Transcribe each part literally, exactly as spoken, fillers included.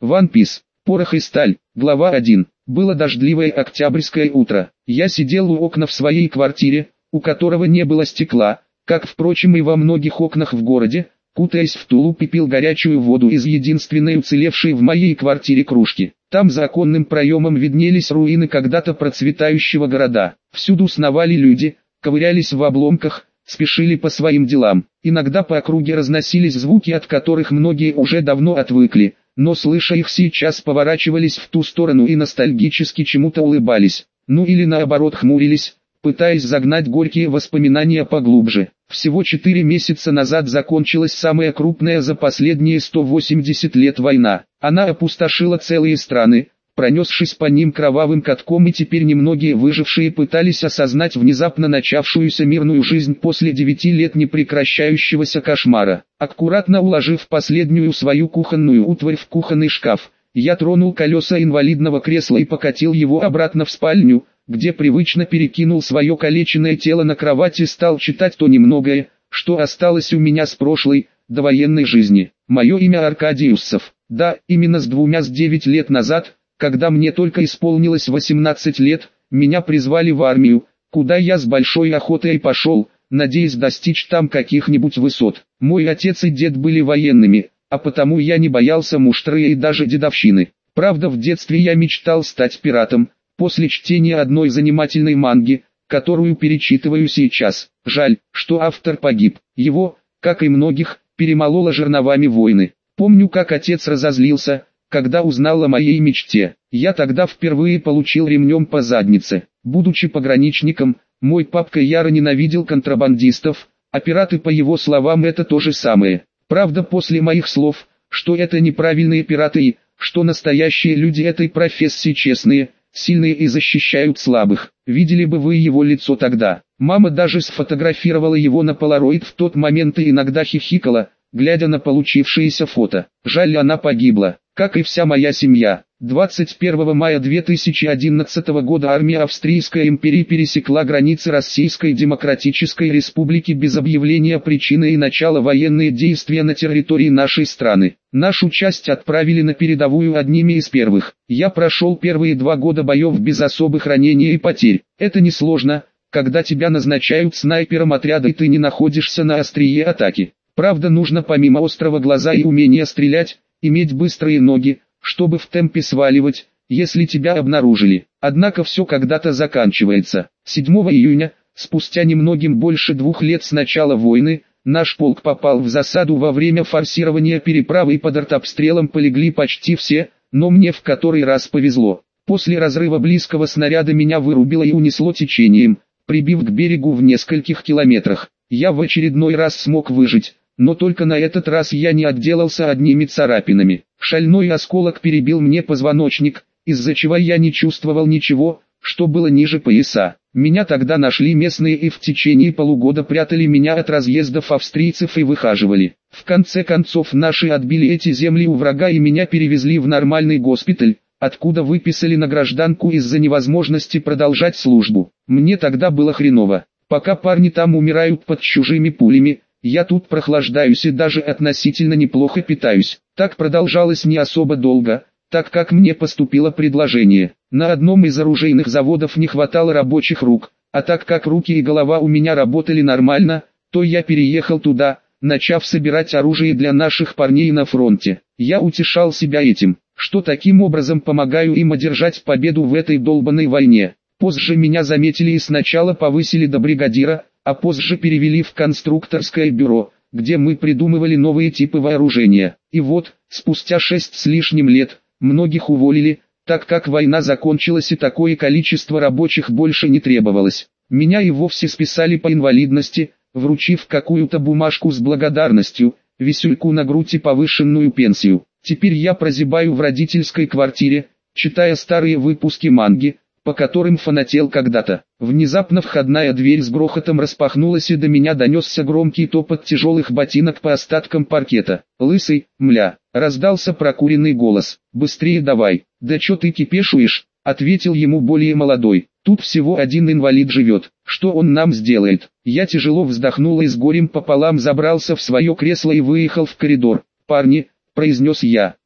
One Piece. Порох и сталь. Глава один. Было дождливое октябрьское утро. Я сидел у окна в своей квартире, у которого не было стекла, как, впрочем, и во многих окнах в городе, кутаясь в тулуп и пил горячую воду из единственной уцелевшей в моей квартире кружки. Там за оконным проемом виднелись руины когда-то процветающего города. Всюду сновали люди, ковырялись в обломках, спешили по своим делам. Иногда по округе разносились звуки, от которых многие уже давно отвыкли, но слыша их сейчас поворачивались в ту сторону и ностальгически чему-то улыбались, ну или наоборот хмурились, пытаясь загнать горькие воспоминания поглубже. Всего четыре месяца назад закончилась самая крупная за последние сто восемьдесят лет война. Она опустошила целые страны, пронесшись по ним кровавым катком, и теперь немногие выжившие пытались осознать внезапно начавшуюся мирную жизнь после девяти лет непрекращающегося кошмара. Аккуратно уложив последнюю свою кухонную утварь в кухонный шкаф, я тронул колеса инвалидного кресла и покатил его обратно в спальню, где привычно перекинул свое калеченное тело на кровать и стал читать то немногое, что осталось у меня с прошлой, довоенной жизни. Мое имя Аркадий Юссов. Да, именно с двумя с девять лет назад, когда мне только исполнилось восемнадцать лет, меня призвали в армию, куда я с большой охотой пошел, надеясь достичь там каких-нибудь высот. Мой отец и дед были военными, а потому я не боялся муштры и даже дедовщины. Правда, в детстве я мечтал стать пиратом, после чтения одной занимательной манги, которую перечитываю сейчас. Жаль, что автор погиб. Его, как и многих, перемололо жерновами войны. Помню, как отец разозлился, когда узнал о моей мечте. Я тогда впервые получил ремнем по заднице. Будучи пограничником, мой папка яро ненавидел контрабандистов, а пираты, по его словам, это то же самое. Правда, после моих слов, что это неправильные пираты и, что настоящие люди этой профессии честные, сильные и защищают слабых. Видели бы вы его лицо тогда. Мама даже сфотографировала его на полароид в тот момент и иногда хихикала, глядя на получившееся фото. Жаль, она погибла, как и вся моя семья. двадцать первого мая две тысячи одиннадцатого года армия Австрийской империи пересекла границы Российской Демократической Республики без объявления причины и начала военные действия на территории нашей страны. Нашу часть отправили на передовую одними из первых. Я прошел первые два года боев без особых ранений и потерь. Это несложно, когда тебя назначают снайпером отряда и ты не находишься на острие атаки. Правда, нужно помимо острого глаза и умения стрелять, иметь быстрые ноги, чтобы в темпе сваливать, если тебя обнаружили. Однако все когда-то заканчивается. седьмого июня, спустя немногим больше двух лет с начала войны, наш полк попал в засаду во время форсирования переправы и под артобстрелом полегли почти все, но мне в который раз повезло. После разрыва близкого снаряда меня вырубило и унесло течением, прибив к берегу в нескольких километрах. Я в очередной раз смог выжить. Но только на этот раз я не отделался одними царапинами. Шальной осколок перебил мне позвоночник, из-за чего я не чувствовал ничего, что было ниже пояса. Меня тогда нашли местные и в течение полугода прятали меня от разъездов австрийцев и выхаживали. В конце концов наши отбили эти земли у врага и меня перевезли в нормальный госпиталь, откуда выписали на гражданку из-за невозможности продолжать службу. Мне тогда было хреново. Пока парни там умирают под чужими пулями, я тут прохлаждаюсь и даже относительно неплохо питаюсь. Так продолжалось не особо долго, так как мне поступило предложение. На одном из оружейных заводов не хватало рабочих рук, а так как руки и голова у меня работали нормально, то я переехал туда, начав собирать оружие для наших парней на фронте. Я утешал себя этим, что таким образом помогаю им одержать победу в этой долбанной войне. Позже меня заметили и сначала повысили до бригадира, а позже перевели в конструкторское бюро, где мы придумывали новые типы вооружения. И вот, спустя шесть с лишним лет, многих уволили, так как война закончилась и такое количество рабочих больше не требовалось. Меня и вовсе списали по инвалидности, вручив какую-то бумажку с благодарностью, висюльку на грудь и повышенную пенсию. Теперь я прозябаю в родительской квартире, читая старые выпуски манги, по которым фанател когда-то. Внезапно входная дверь с грохотом распахнулась и до меня донесся громкий топот тяжелых ботинок по остаткам паркета. «Лысый, мля!» — раздался прокуренный голос. «Быстрее давай!» «Да чё ты кипешуешь?» — ответил ему более молодой. «Тут всего один инвалид живет. Что он нам сделает?» Я тяжело вздохнул и с горем пополам забрался в свое кресло и выехал в коридор. «Парни!» — произнес я.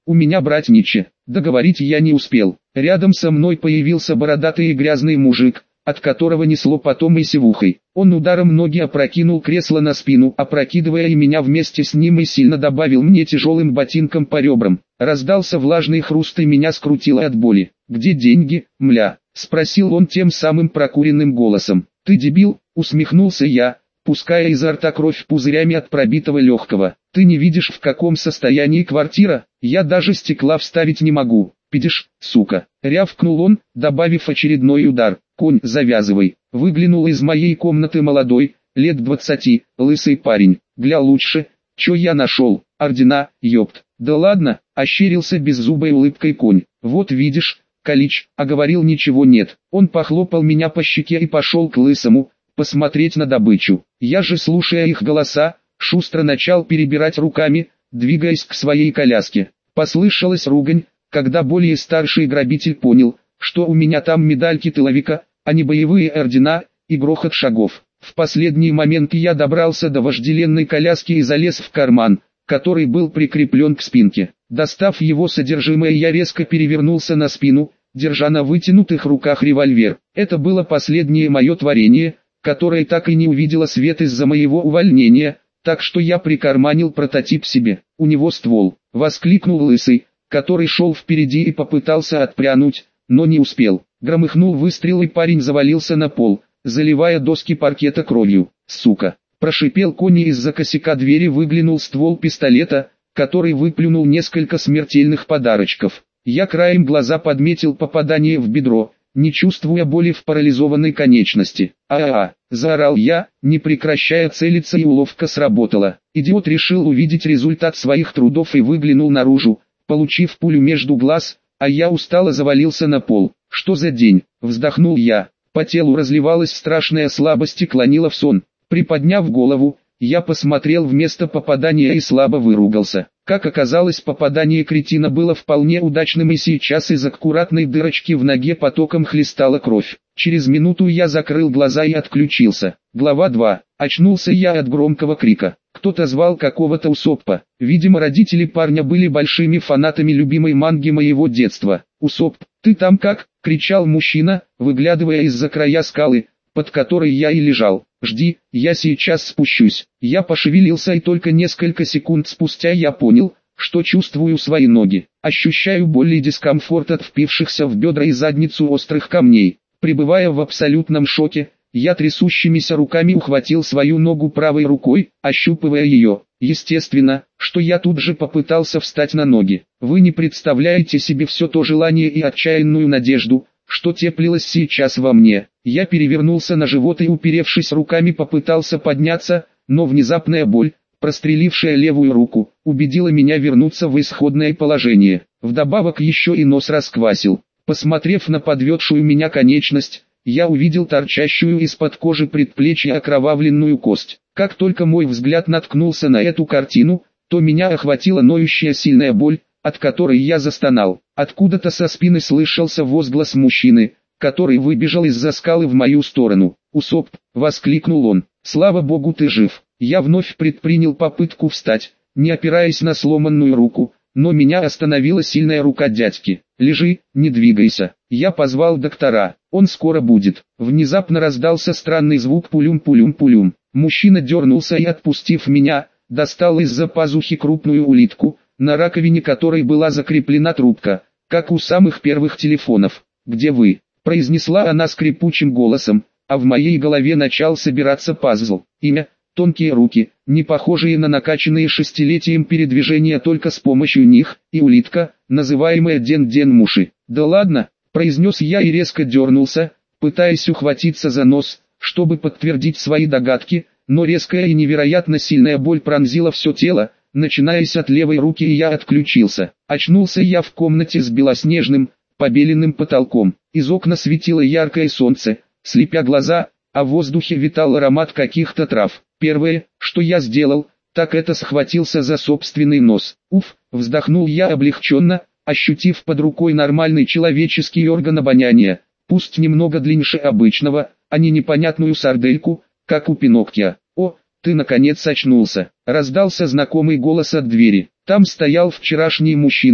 У меня брать нече. Договорить я не успел. Рядом со мной появился бородатый и грязный мужик, от которого несло потом и севухой. Он ударом ноги опрокинул кресло на спину, опрокидывая и меня вместе с ним, и сильно добавил мне тяжелым ботинком по ребрам. Раздался влажный хруст и меня скрутило от боли. «Где деньги, мля?» — спросил он тем самым прокуренным голосом. «Ты дебил?» — усмехнулся я, пуская изо рта кровь пузырями от пробитого легкого. «Ты не видишь, в каком состоянии квартира? Я даже стекла вставить не могу. Пидишь, сука!» — рявкнул он, добавив очередной удар. «Конь, завязывай!» — выглянул из моей комнаты молодой, лет двадцати, лысый парень. «Гля лучше, чё я нашел? Ордена, ёпт!» «Да ладно!» — ощерился беззубой улыбкой конь. «Вот видишь, Калич, а говорил, ничего нет». Он похлопал меня по щеке и пошел к лысому, посмотреть на добычу. Я же, слушая их голоса, шустро начал перебирать руками, двигаясь к своей коляске. Послышалась ругань, когда более старший грабитель понял, что у меня там медальки тыловика, а не боевые ордена, и грохот шагов. В последний момент я добрался до вожделенной коляски и залез в карман, который был прикреплен к спинке. Достав его содержимое, я резко перевернулся на спину, держа на вытянутых руках револьвер. Это было последнее мое творение, которое так и не увидело свет из-за моего увольнения, так что я прикарманил прототип себе. «У него ствол!» — воскликнул лысый, который шел впереди и попытался отпрянуть, но не успел. Громыхнул выстрел, и парень завалился на пол, заливая доски паркета кровью. «Сука!» — прошипел конь, и из-за косяка двери выглянул ствол пистолета, который выплюнул несколько смертельных подарочков. Я краем глаза подметил попадание в бедро, не чувствуя боли в парализованной конечности. «А-а-а!» — заорал я, не прекращая целиться, и уловка сработала. Идиот решил увидеть результат своих трудов и выглянул наружу, получив пулю между глаз, а я устало завалился на пол. «Что за день?» — вздохнул я. По телу разливалась страшная слабость и клонила в сон. Приподняв голову, я посмотрел в место попадания и слабо выругался. Как оказалось, попадание кретина было вполне удачным, и сейчас из аккуратной дырочки в ноге потоком хлестала кровь. Через минуту я закрыл глаза и отключился. Глава два. Очнулся я от громкого крика. Кто-то звал какого-то Усоппа. Видимо, родители парня были большими фанатами любимой манги моего детства. «Усопп, ты там как?» — кричал мужчина, выглядывая из-за края скалы, под которой я и лежал. «Жди, я сейчас спущусь». Я пошевелился, и только несколько секунд спустя я понял, что чувствую свои ноги. Ощущаю боль и дискомфорт от впившихся в бедра и задницу острых камней. Пребывая в абсолютном шоке, я трясущимися руками ухватил свою ногу правой рукой, ощупывая ее. Естественно, что я тут же попытался встать на ноги. Вы не представляете себе все то желание и отчаянную надежду, что теплилось сейчас во мне. Я перевернулся на живот и, уперевшись руками, попытался подняться, но внезапная боль, прострелившая левую руку, убедила меня вернуться в исходное положение. Вдобавок еще и нос расквасил. Посмотрев на подведшую меня конечность, я увидел торчащую из-под кожи предплечья окровавленную кость. Как только мой взгляд наткнулся на эту картину, то меня охватила ноющая сильная боль, от которой я застонал. Откуда-то со спины слышался возглас мужчины, который выбежал из-за скалы в мою сторону. «Усопп!» — воскликнул он. «Слава богу, ты жив!» Я вновь предпринял попытку встать, не опираясь на сломанную руку, но меня остановила сильная рука дядьки. «Лежи, не двигайся». Я позвал доктора. «Он скоро будет». Внезапно раздался странный звук пулюм-пулюм-пулюм. Мужчина дернулся и, отпустив меня, достал из-за пазухи крупную улитку, на раковине которой была закреплена трубка, как у самых первых телефонов. «Где вы?» — произнесла она скрипучим голосом, а в моей голове начал собираться пазл. Имя, тонкие руки, не похожие на накачанные шестилетием передвижения только с помощью них, и улитка, называемая Ден-Ден-Муши. «Да ладно», — произнес я и резко дернулся, пытаясь ухватиться за нос, чтобы подтвердить свои догадки, но резкая и невероятно сильная боль пронзила все тело, начинаясь от левой руки, и я отключился. Очнулся я в комнате с белоснежным, побеленным потолком. Из окна светило яркое солнце, слепя глаза, а в воздухе витал аромат каких-то трав. Первое, что я сделал, так это схватился за собственный нос. «Уф», — вздохнул я облегченно, ощутив под рукой нормальный человеческий орган обоняния, пусть немного длиннее обычного, а не непонятную сардельку, как у Пиноккио. «О, ты наконец очнулся!» — раздался знакомый голос от двери. Там стоял вчерашний мужчина,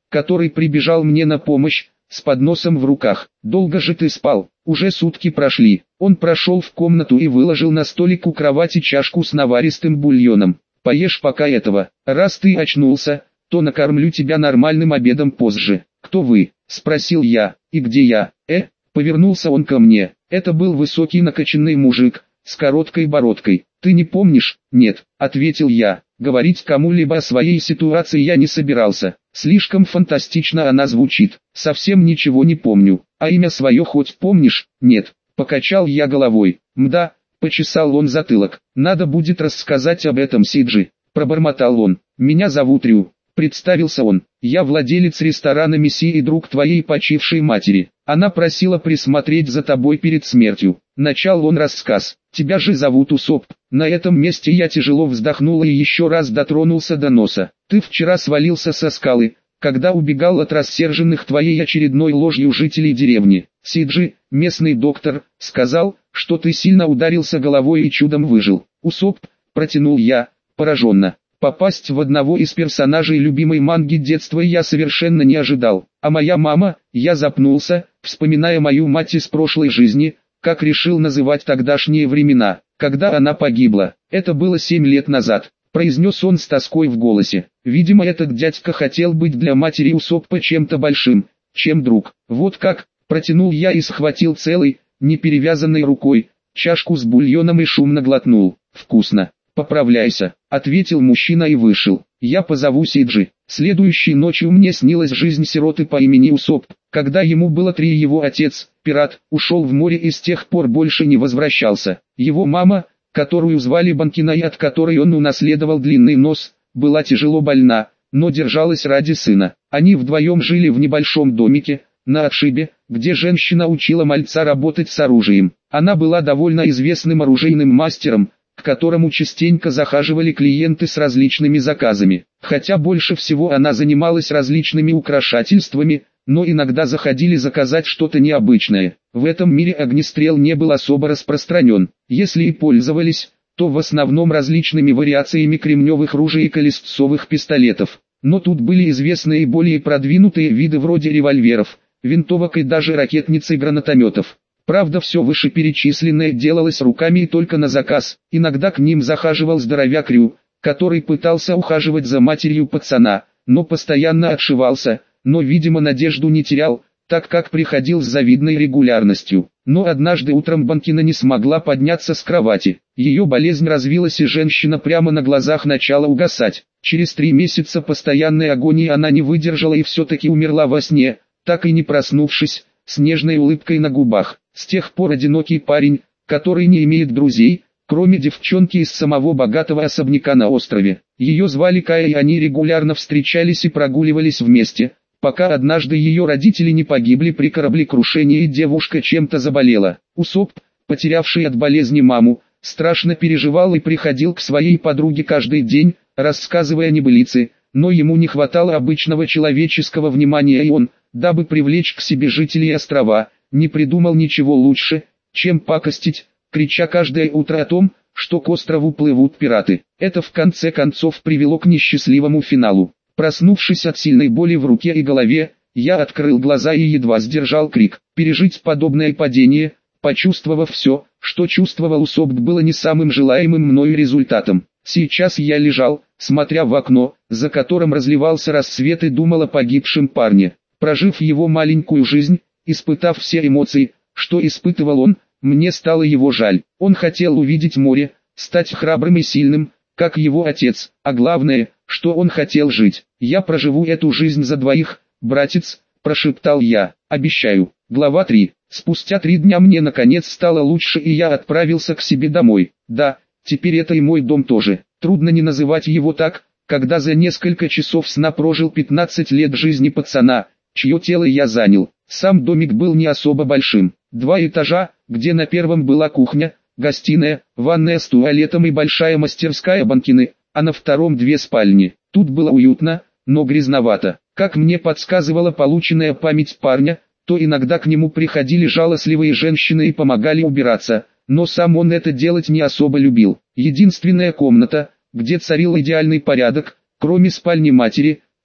который прибежал мне на помощь, с подносом в руках. «Долго же ты спал? Уже сутки прошли». Он прошел в комнату и выложил на столик у кровати чашку с наваристым бульоном. «Поешь пока этого. Раз ты очнулся, то накормлю тебя нормальным обедом позже». «Кто вы?» – спросил я. «И где я?» «Э?» – повернулся он ко мне. Это был высокий накачанный мужик, с короткой бородкой. «Ты не помнишь?» «Нет», – ответил я. Говорить кому-либо о своей ситуации я не собирался. Слишком фантастично она звучит. Совсем ничего не помню. А имя свое хоть помнишь? Нет. Покачал я головой. Мда, почесал он затылок. Надо будет рассказать об этом Сиджи. Пробормотал он. Меня зовут Рю. Представился он. Я владелец ресторана Месси и друг твоей почившей матери. Она просила присмотреть за тобой перед смертью. Начал он рассказ. Тебя же зовут Усоп. На этом месте я тяжело вздохнул и еще раз дотронулся до носа. Ты вчера свалился со скалы, когда убегал от рассерженных твоей очередной ложью жителей деревни. Сиджи, местный доктор, сказал, что ты сильно ударился головой и чудом выжил. Усоп, протянул я, пораженно. Попасть в одного из персонажей любимой манги детства я совершенно не ожидал. А моя мама, я запнулся, вспоминая мою мать из прошлой жизни, как решил называть тогдашние времена, когда она погибла. Это было семь лет назад, произнес он с тоской в голосе. Видимо, этот дядька хотел быть для матери Усоппа чем-то большим, чем друг. Вот как, протянул я и схватил целый, неперевязанной рукой, чашку с бульоном и шумно глотнул. Вкусно. «Поправляйся», — ответил мужчина и вышел. «Я позову Сиджи». Следующей ночью мне снилась жизнь сироты по имени Усоп. Когда ему было три, его отец, пират, ушел в море и с тех пор больше не возвращался. Его мама, которую звали Банкина и от которой он унаследовал длинный нос, была тяжело больна, но держалась ради сына. Они вдвоем жили в небольшом домике, на отшибе, где женщина учила мальца работать с оружием. Она была довольно известным оружейным мастером, к которому частенько захаживали клиенты с различными заказами. Хотя больше всего она занималась различными украшательствами, но иногда заходили заказать что-то необычное. В этом мире огнестрел не был особо распространен. Если и пользовались, то в основном различными вариациями кремневых ружей и колесцовых пистолетов. Но тут были известны и более продвинутые виды вроде револьверов, винтовок и даже ракетниц и гранатометов. Правда, все вышеперечисленное делалось руками и только на заказ. Иногда к ним захаживал здоровяк Рю, который пытался ухаживать за матерью пацана, но постоянно отшивался, но, видимо, надежду не терял, так как приходил с завидной регулярностью. Но однажды утром Банкина не смогла подняться с кровати. Ее болезнь развилась и женщина прямо на глазах начала угасать. Через три месяца постоянной агонии она не выдержала и все-таки умерла во сне, так и не проснувшись, с нежной улыбкой на губах. С тех пор одинокий парень, который не имеет друзей, кроме девчонки из самого богатого особняка на острове. Ее звали Кая, и они регулярно встречались и прогуливались вместе, пока однажды ее родители не погибли при кораблекрушении и девушка чем-то заболела. Усоп, потерявший от болезни маму, страшно переживал и приходил к своей подруге каждый день, рассказывая небылицы, но ему не хватало обычного человеческого внимания, и он, дабы привлечь к себе жителей острова, не придумал ничего лучше, чем пакостить, крича каждое утро о том, что к острову плывут пираты. Это в конце концов привело к несчастливому финалу. Проснувшись от сильной боли в руке и голове, я открыл глаза и едва сдержал крик. Пережить подобное падение, почувствовав все, что чувствовал Усоп, было не самым желаемым мною результатом. Сейчас я лежал, смотря в окно, за которым разливался рассвет, и думал о погибшем парне. Прожив его маленькую жизнь, испытав все эмоции, что испытывал он, мне стало его жаль. Он хотел увидеть море, стать храбрым и сильным, как его отец, а главное, что он хотел жить. «Я проживу эту жизнь за двоих, братец», – прошептал я, – «обещаю». Глава три. Спустя три дня мне наконец стало лучше, и я отправился к себе домой. Да, теперь это и мой дом тоже. Трудно не называть его так, когда за несколько часов сна прожил пятнадцать лет жизни пацана, чье тело я занял. Сам домик был не особо большим. Два этажа, где на первом была кухня, гостиная, ванная с туалетом и большая мастерская Банкины, а на втором две спальни. Тут было уютно, но грязновато. Как мне подсказывала полученная память парня, то иногда к нему приходили жалостливые женщины и помогали убираться, но сам он это делать не особо любил. Единственная комната, где царил идеальный порядок, кроме спальни матери,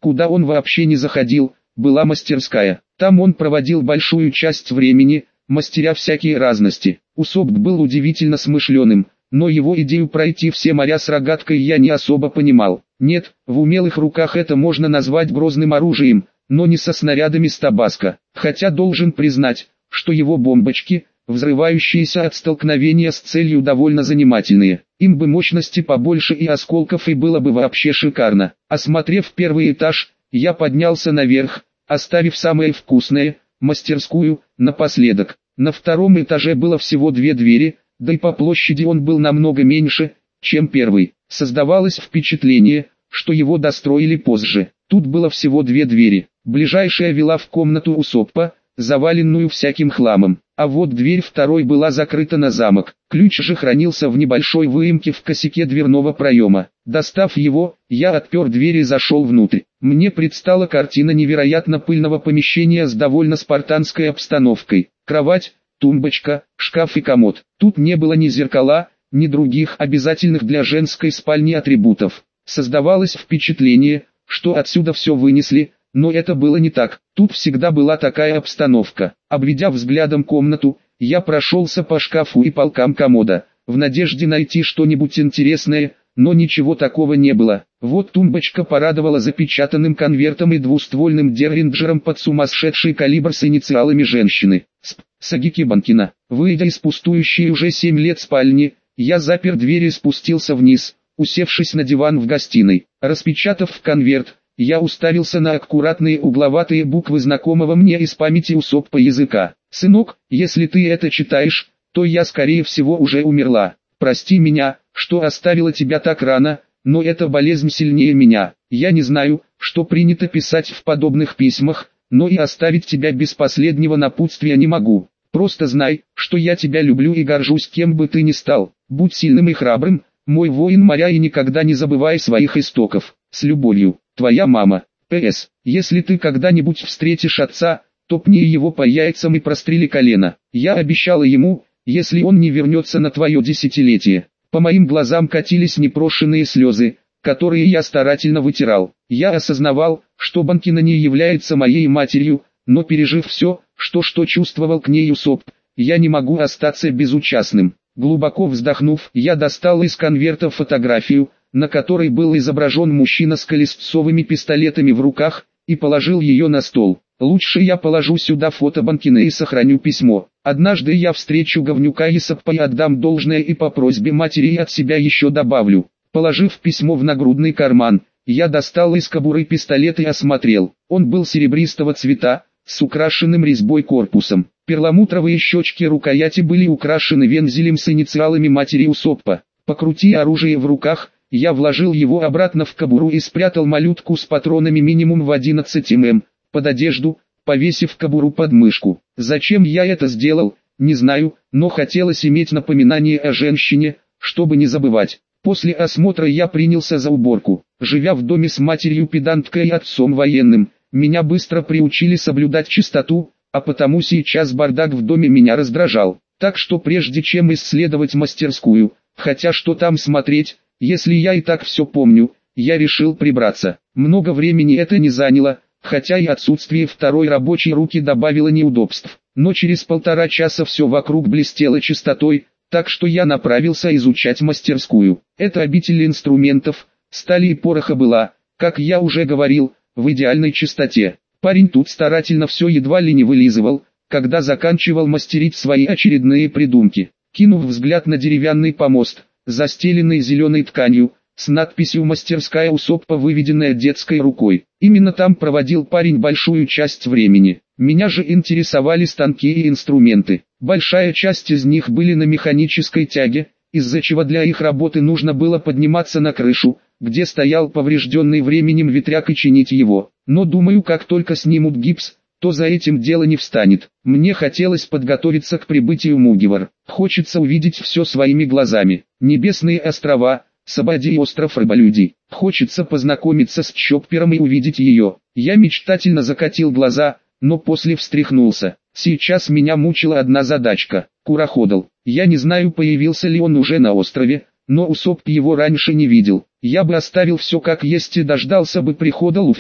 куда он вообще не заходил, была мастерская. Там он проводил большую часть времени, мастеря всякие разности. Усоп был удивительно смышленым, но его идею пройти все моря с рогаткой я не особо понимал. Нет, в умелых руках это можно назвать грозным оружием, но не со снарядами с табаско. Хотя должен признать, что его бомбочки, взрывающиеся от столкновения с целью, довольно занимательные. Им бы мощности побольше и осколков, и было бы вообще шикарно. Осмотрев первый этаж, я поднялся наверх, оставив самое вкусное, мастерскую, напоследок. На втором этаже было всего две двери, да и по площади он был намного меньше, чем первый. Создавалось впечатление, что его достроили позже. Тут было всего две двери. Ближайшая вела в комнату Усоппа, заваленную всяким хламом, а вот дверь второй была закрыта на замок. Ключ же хранился в небольшой выемке в косяке дверного проема. Достав его, я отпер дверь и зашел внутрь. Мне предстала картина невероятно пыльного помещения с довольно спартанской обстановкой. Кровать, тумбочка, шкаф и комод. Тут не было ни зеркала, ни других обязательных для женской спальни атрибутов. Создавалось впечатление, что отсюда все вынесли, но это было не так. Тут всегда была такая обстановка. Обведя взглядом комнату, я прошелся по шкафу и полкам комода, в надежде найти что-нибудь интересное, но ничего такого не было. Вот тумбочка порадовала запечатанным конвертом и двуствольным дерринджером под сумасшедший калибр с инициалами женщины. Сп. Сагики Банкина. Выйдя из пустующей уже семь лет спальни, я запер дверь и спустился вниз, усевшись на диван в гостиной. Распечатав конверт, я уставился на аккуратные угловатые буквы знакомого мне из памяти Усоппа языка. «Сынок, если ты это читаешь, то я скорее всего уже умерла. Прости меня, что оставила тебя так рано, но эта болезнь сильнее меня. Я не знаю, что принято писать в подобных письмах, но и оставить тебя без последнего напутствия не могу. Просто знай, что я тебя люблю и горжусь, кем бы ты ни стал. Будь сильным и храбрым, мой воин моря, и никогда не забывай своих истоков. С любовью, твоя мама. П С. Если ты когда-нибудь встретишь отца, то пни его по яйцам и прострели колено. Я обещала ему, если он не вернется на твое десятилетие». По моим глазам катились непрошенные слезы, которые я старательно вытирал. Я осознавал, что Банкина не является моей матерью, но пережив все, что что чувствовал к ней Усопп, я не могу остаться безучастным. Глубоко вздохнув, я достал из конверта фотографию, на которой был изображен мужчина с колесцовыми пистолетами в руках, и положил ее на стол. Лучше я положу сюда фото Банкина и сохраню письмо. Однажды я встречу говнюка Усоппа и отдам должное, и по просьбе матери и от себя еще добавлю. Положив письмо в нагрудный карман, я достал из кобуры пистолет и осмотрел. Он был серебристого цвета, с украшенным резьбой корпусом. Перламутровые щечки рукояти были украшены вензелем с инициалами матери Усоппа. Покрутив оружие в руках, я вложил его обратно в кобуру и спрятал малютку с патронами минимум в одиннадцать миллиметров, под одежду, повесив кобуру под мышку. Зачем я это сделал, не знаю, но хотелось иметь напоминание о женщине, чтобы не забывать. После осмотра я принялся за уборку. Живя в доме с матерью-педанткой и отцом военным, меня быстро приучили соблюдать чистоту, а потому сейчас бардак в доме меня раздражал. Так что прежде чем исследовать мастерскую, хотя что там смотреть, если я и так все помню, я решил прибраться. Много времени это не заняло, хотя и отсутствие второй рабочей руки добавило неудобств. Но через полтора часа все вокруг блестело чистотой, так что я направился изучать мастерскую. Это обитель инструментов, стали и пороха была, как я уже говорил, в идеальной чистоте. Парень тут старательно все едва ли не вылизывал, когда заканчивал мастерить свои очередные придумки. Кинув взгляд на деревянный помост, застеленный зеленой тканью, с надписью «Мастерская Усоппа», выведенная детской рукой. Именно там проводил парень большую часть времени. Меня же интересовали станки и инструменты. Большая часть из них были на механической тяге, из-за чего для их работы нужно было подниматься на крышу, где стоял поврежденный временем ветряк, и чинить его. Но думаю, как только снимут гипс, то за этим дело не встанет. Мне хотелось подготовиться к прибытию Мугивар. Хочется увидеть все своими глазами. Небесные острова, Сабади и остров Рыболюдей. Хочется познакомиться с Чоппером и увидеть ее. Я мечтательно закатил глаза, но после встряхнулся. Сейчас меня мучила одна задачка. Куроходл. Я не знаю, появился ли он уже на острове, но Усопп его раньше не видел. Я бы оставил все как есть и дождался бы прихода Луффи,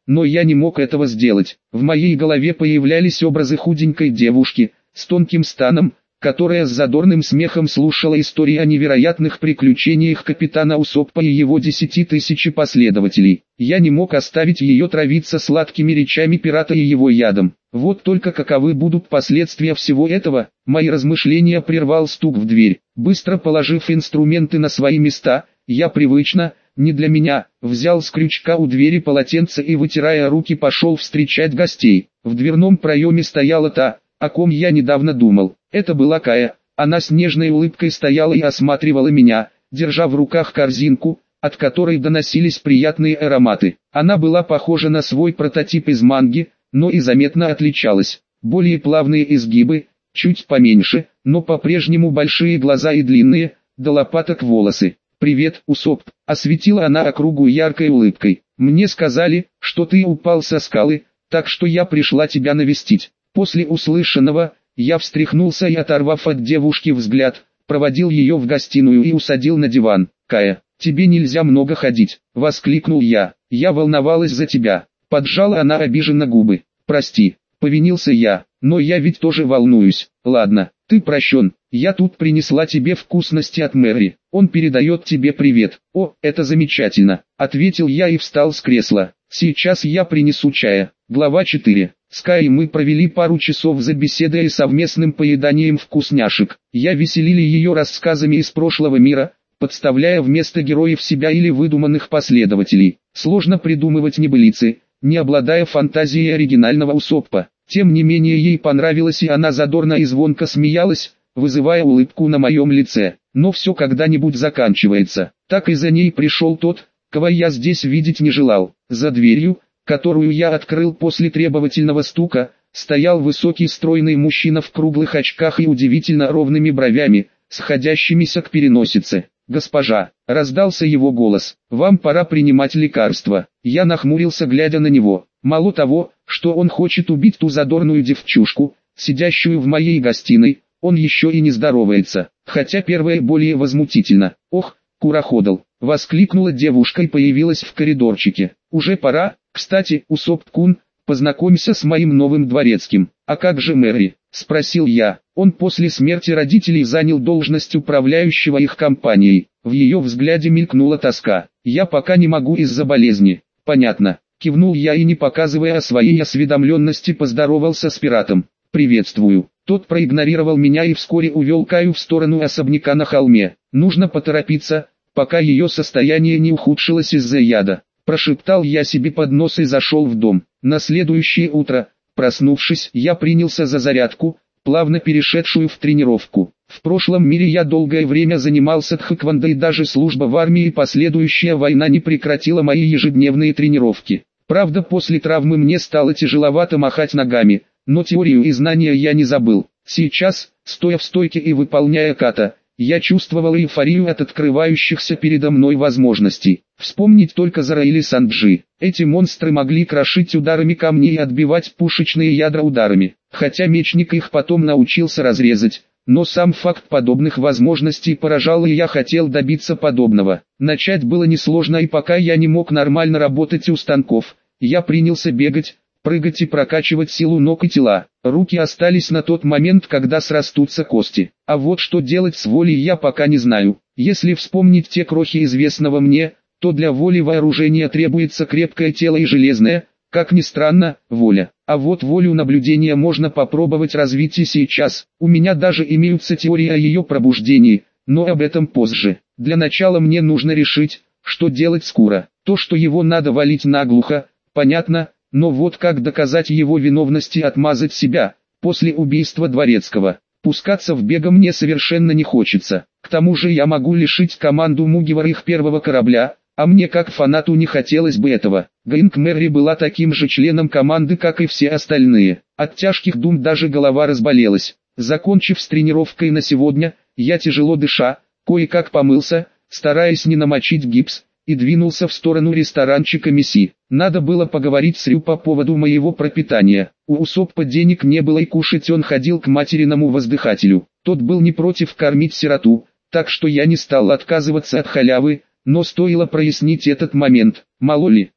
но я не мог этого сделать. В моей голове появлялись образы худенькой девушки, с тонким станом, которая с задорным смехом слушала истории о невероятных приключениях капитана Усоппа и его десяти тысячи последователей. Я не мог оставить ее травиться сладкими речами пирата и его ядом. Вот только каковы будут последствия всего этого, мои размышления прервал стук в дверь. Быстро положив инструменты на свои места, я привычно, не для меня, взял с крючка у двери полотенце и, вытирая руки, пошел встречать гостей. В дверном проеме стояла та, о ком я недавно думал. Это была Кая. Она с нежной улыбкой стояла и осматривала меня, держа в руках корзинку, от которой доносились приятные ароматы. Она была похожа на свой прототип из манги, но и заметно отличалась. Более плавные изгибы, чуть поменьше, но по-прежнему большие глаза и длинные, до лопаток волосы. «Привет, Усопп», — осветила она округу яркой улыбкой. «Мне сказали, что ты упал со скалы, так что я пришла тебя навестить». После услышанного, я встряхнулся и, оторвав от девушки взгляд, проводил ее в гостиную и усадил на диван. «Кая, тебе нельзя много ходить», — воскликнул я. «Я волновалась за тебя». Поджала она обиженно губы. «Прости», — повинился я, — «но я ведь тоже волнуюсь». «Ладно, ты прощен. Я тут принесла тебе вкусности от Мэри. Он передает тебе привет». «О, это замечательно», — ответил я и встал с кресла. «Сейчас я принесу чая». Глава четыре. С Каей мы провели пару часов за беседой и совместным поеданием вкусняшек. Я веселили ее рассказами из прошлого мира, подставляя вместо героев себя или выдуманных последователей. Сложно придумывать небылицы, не обладая фантазией оригинального Усоппа. Тем не менее ей понравилось, и она задорно и звонко смеялась, вызывая улыбку на моем лице. Но все когда-нибудь заканчивается. Так и за ней пришел тот, кого я здесь видеть не желал. За дверью, которую я открыл после требовательного стука, стоял высокий стройный мужчина в круглых очках и удивительно ровными бровями, сходящимися к переносице. «Госпожа», — раздался его голос, — «вам пора принимать лекарства». Я нахмурился, глядя на него. Мало того, что он хочет убить ту задорную девчушку, сидящую в моей гостиной, он еще и не здоровается, хотя первое более возмутительно. «Ох, куроходол», — воскликнула девушка и появилась в коридорчике. «Уже пора. Кстати, Усопп-кун, познакомься с моим новым дворецким». «А как же Мэри?» — спросил я. Он после смерти родителей занял должность управляющего их компанией. В ее взгляде мелькнула тоска. «Я пока не могу из-за болезни». «Понятно», — кивнул я и, не показывая о своей осведомленности, поздоровался с пиратом. «Приветствую». Тот проигнорировал меня и вскоре увел Каю в сторону особняка на холме. «Нужно поторопиться, пока ее состояние не ухудшилось из-за яда», — прошептал я себе под нос и зашел в дом. На следующее утро, проснувшись, я принялся за зарядку, плавно перешедшую в тренировку. В прошлом мире я долгое время занимался тхэквондо, и даже служба в армии и последующая война не прекратила мои ежедневные тренировки. Правда, после травмы мне стало тяжеловато махать ногами, но теорию и знания я не забыл. Сейчас, стоя в стойке и выполняя ката, я чувствовал эйфорию от открывающихся передо мной возможностей. Вспомнить только Зара или Санджи. Эти монстры могли крошить ударами камни и отбивать пушечные ядра ударами. Хотя мечник их потом научился разрезать, но сам факт подобных возможностей поражал, и я хотел добиться подобного. Начать было несложно, и пока я не мог нормально работать у станков, я принялся бегать, прыгать и прокачивать силу ног и тела. Руки остались на тот момент, когда срастутся кости. А вот что делать с волей я пока не знаю. Если вспомнить те крохи известного мне, то для воли вооружения требуется крепкое тело и железное, как ни странно, воля. А вот волю наблюдения можно попробовать развить и сейчас. У меня даже имеются теории о ее пробуждении, но об этом позже. Для начала мне нужно решить, что делать с Куро. То, что его надо валить наглухо, понятно, но вот как доказать его виновность и отмазать себя, после убийства Дворецкого. Пускаться в бега мне совершенно не хочется. К тому же я могу лишить команду Мугивара их первого корабля, а мне как фанату не хотелось бы этого. Гэнг Мэри была таким же членом команды, как и все остальные. От тяжких дум даже голова разболелась. Закончив с тренировкой на сегодня, я тяжело дыша, кое-как помылся, стараясь не намочить гипс, и двинулся в сторону ресторанчика Месси. Надо было поговорить с Рю по поводу моего пропитания. У Усоппа денег не было, и кушать он ходил к материному воздыхателю. Тот был не против кормить сироту, так что я не стал отказываться от халявы, но стоило прояснить этот момент. Мало ли,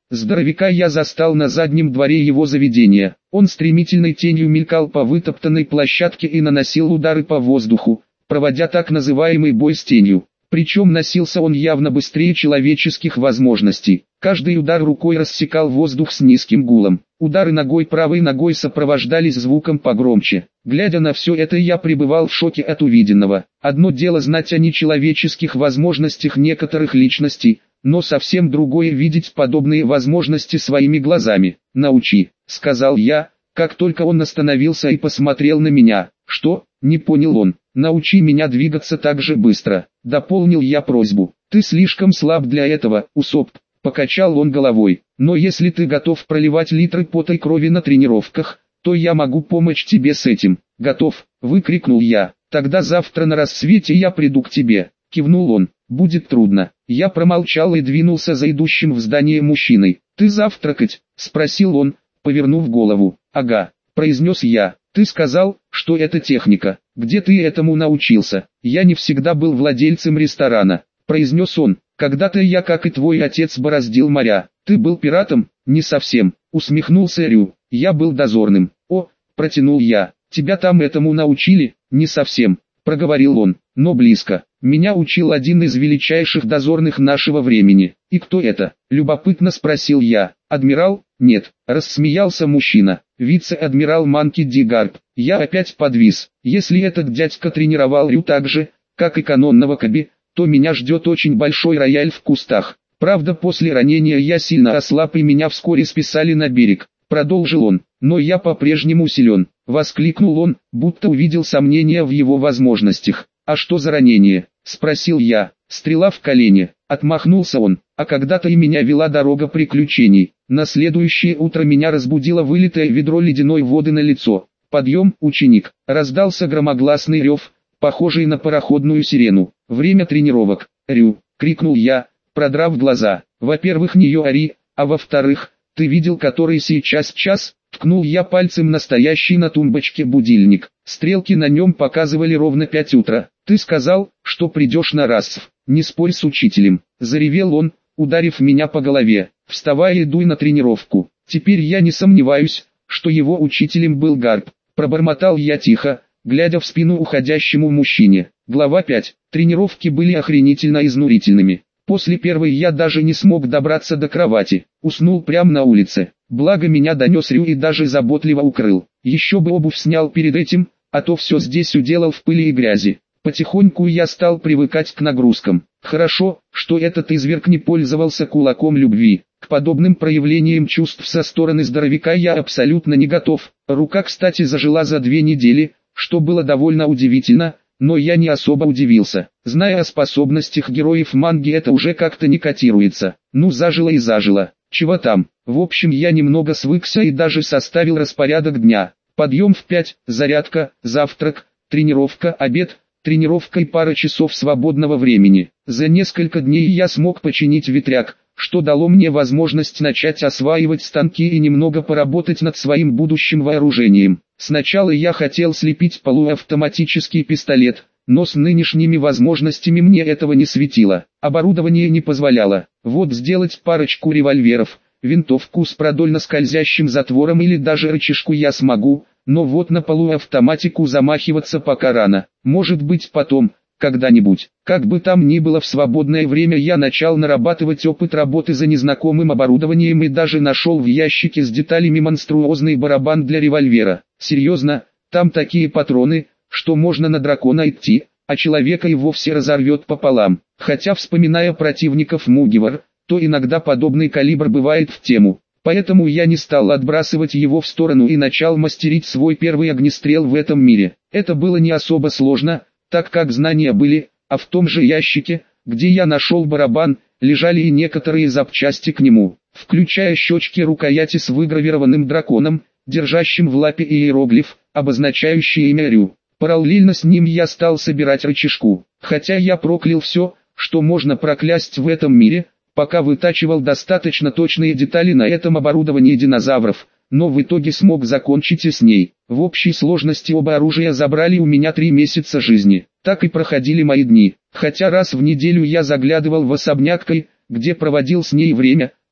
Здоровяка я застал на заднем дворе его заведения. Он стремительной тенью мелькал по вытоптанной площадке и наносил удары по воздуху, проводя так называемый бой с тенью. Причем носился он явно быстрее человеческих возможностей. Каждый удар рукой рассекал воздух с низким гулом. Удары ногой правой ногой сопровождались звуком погромче. Глядя на все это, я пребывал в шоке от увиденного. Одно дело знать о нечеловеческих возможностях некоторых личностей, но совсем другое видеть подобные возможности своими глазами. «Научи», — сказал я, как только он остановился и посмотрел на меня. «Что?» — не понял он. «Научи меня двигаться так же быстро», — дополнил я просьбу. «Ты слишком слаб для этого, Усоп», — покачал он головой. «Но если ты готов проливать литры пота и крови на тренировках, то я могу помочь тебе с этим». «Готов», — выкрикнул я. «Тогда завтра на рассвете я приду к тебе», — кивнул он. «Будет трудно». Я промолчал и двинулся за идущим в здание мужчиной. «Ты завтракать?» — спросил он, повернув голову. «Ага», — произнес я. «Ты сказал, что это техника. Где ты этому научился?» «Я не всегда был владельцем ресторана», — произнес он. «Когда-то я, как и твой отец, бороздил моря». «Ты был пиратом?» «Не совсем», — усмехнулся Рю. «Я был дозорным». «О», — протянул я. «Тебя там этому научили?» «Не совсем», — проговорил он, — «но близко. Меня учил один из величайших дозорных нашего времени». «И кто это?» — любопытно спросил я. «Адмирал?» «Нет», — рассмеялся мужчина. «Вице-адмирал Манки Ди Гарп». Я опять подвис. Если этот дядька тренировал Рю так же, как и канонного Каби, то меня ждет очень большой рояль в кустах. Правда, после ранения я сильно ослаб и меня вскоре списали на берег. Продолжил он. «Но я по-прежнему силен», — воскликнул он, будто увидел сомнения в его возможностях. «А что за ранение?» — спросил я. «Стрела в колене», — отмахнулся он. «А когда-то и меня вела дорога приключений. На следующее утро меня разбудило вылитое ведро ледяной воды на лицо. Подъем, ученик!» Раздался громогласный рев, похожий на пароходную сирену. «Время тренировок!» «Рю!» — крикнул я, продрав глаза. «Во-первых, не ори, а во-вторых, ты видел, который сейчас час?» Ткнул я пальцем настоящий на тумбочке будильник. Стрелки на нем показывали ровно пять утра. «Ты сказал, что придешь на Рассв. Не спорь с учителем!» Заревел он, ударив меня по голове. «Вставай и дуй на тренировку». Теперь я не сомневаюсь, что его учителем был Гарп. Пробормотал я тихо, глядя в спину уходящему мужчине. Глава пять. Тренировки были охренительно изнурительными. После первой я даже не смог добраться до кровати. Уснул прямо на улице. Благо меня донес Рю и даже заботливо укрыл. Еще бы обувь снял перед этим, а то все здесь уделал в пыли и грязи. Потихоньку я стал привыкать к нагрузкам. Хорошо, что этот изверг не пользовался кулаком любви. К подобным проявлениям чувств со стороны здоровяка я абсолютно не готов. Рука, кстати, зажила за две недели, что было довольно удивительно, но я не особо удивился. Зная о способностях героев манги, это уже как-то не котируется. Ну, зажило и зажило. Чего там? В общем, я немного свыкся и даже составил распорядок дня. Подъем в пять, зарядка, завтрак, тренировка, обед, тренировка и пара часов свободного времени. За несколько дней я смог починить ветряк, что дало мне возможность начать осваивать станки и немного поработать над своим будущим вооружением. Сначала я хотел слепить полуавтоматический пистолет, но с нынешними возможностями мне этого не светило. Оборудование не позволяло. Вот сделать парочку револьверов, винтовку с продольно скользящим затвором или даже рычажку я смогу, но вот на полуавтоматику замахиваться пока рано. Может быть потом, когда-нибудь. Как бы там ни было, в свободное время я начал нарабатывать опыт работы за незнакомым оборудованием и даже нашел в ящике с деталями монструозный барабан для револьвера. Серьезно, там такие патроны, что можно на дракона идти, а человека и вовсе разорвет пополам. Хотя, вспоминая противников Мугивар, то иногда подобный калибр бывает в тему. Поэтому я не стал отбрасывать его в сторону и начал мастерить свой первый огнестрел в этом мире. Это было не особо сложно, так как знания были, а в том же ящике, где я нашел барабан, лежали и некоторые запчасти к нему, включая щечки рукояти с выгравированным драконом, держащим в лапе иероглиф, обозначающий имя Рю. Параллельно с ним я стал собирать рычажку, хотя я проклял все, что можно проклясть в этом мире, пока вытачивал достаточно точные детали на этом оборудовании динозавров, но в итоге смог закончить и с ней. В общей сложности оба оружия забрали у меня три месяца жизни. Так и проходили мои дни, хотя раз в неделю я заглядывал в особняк Кай, где проводил с ней время,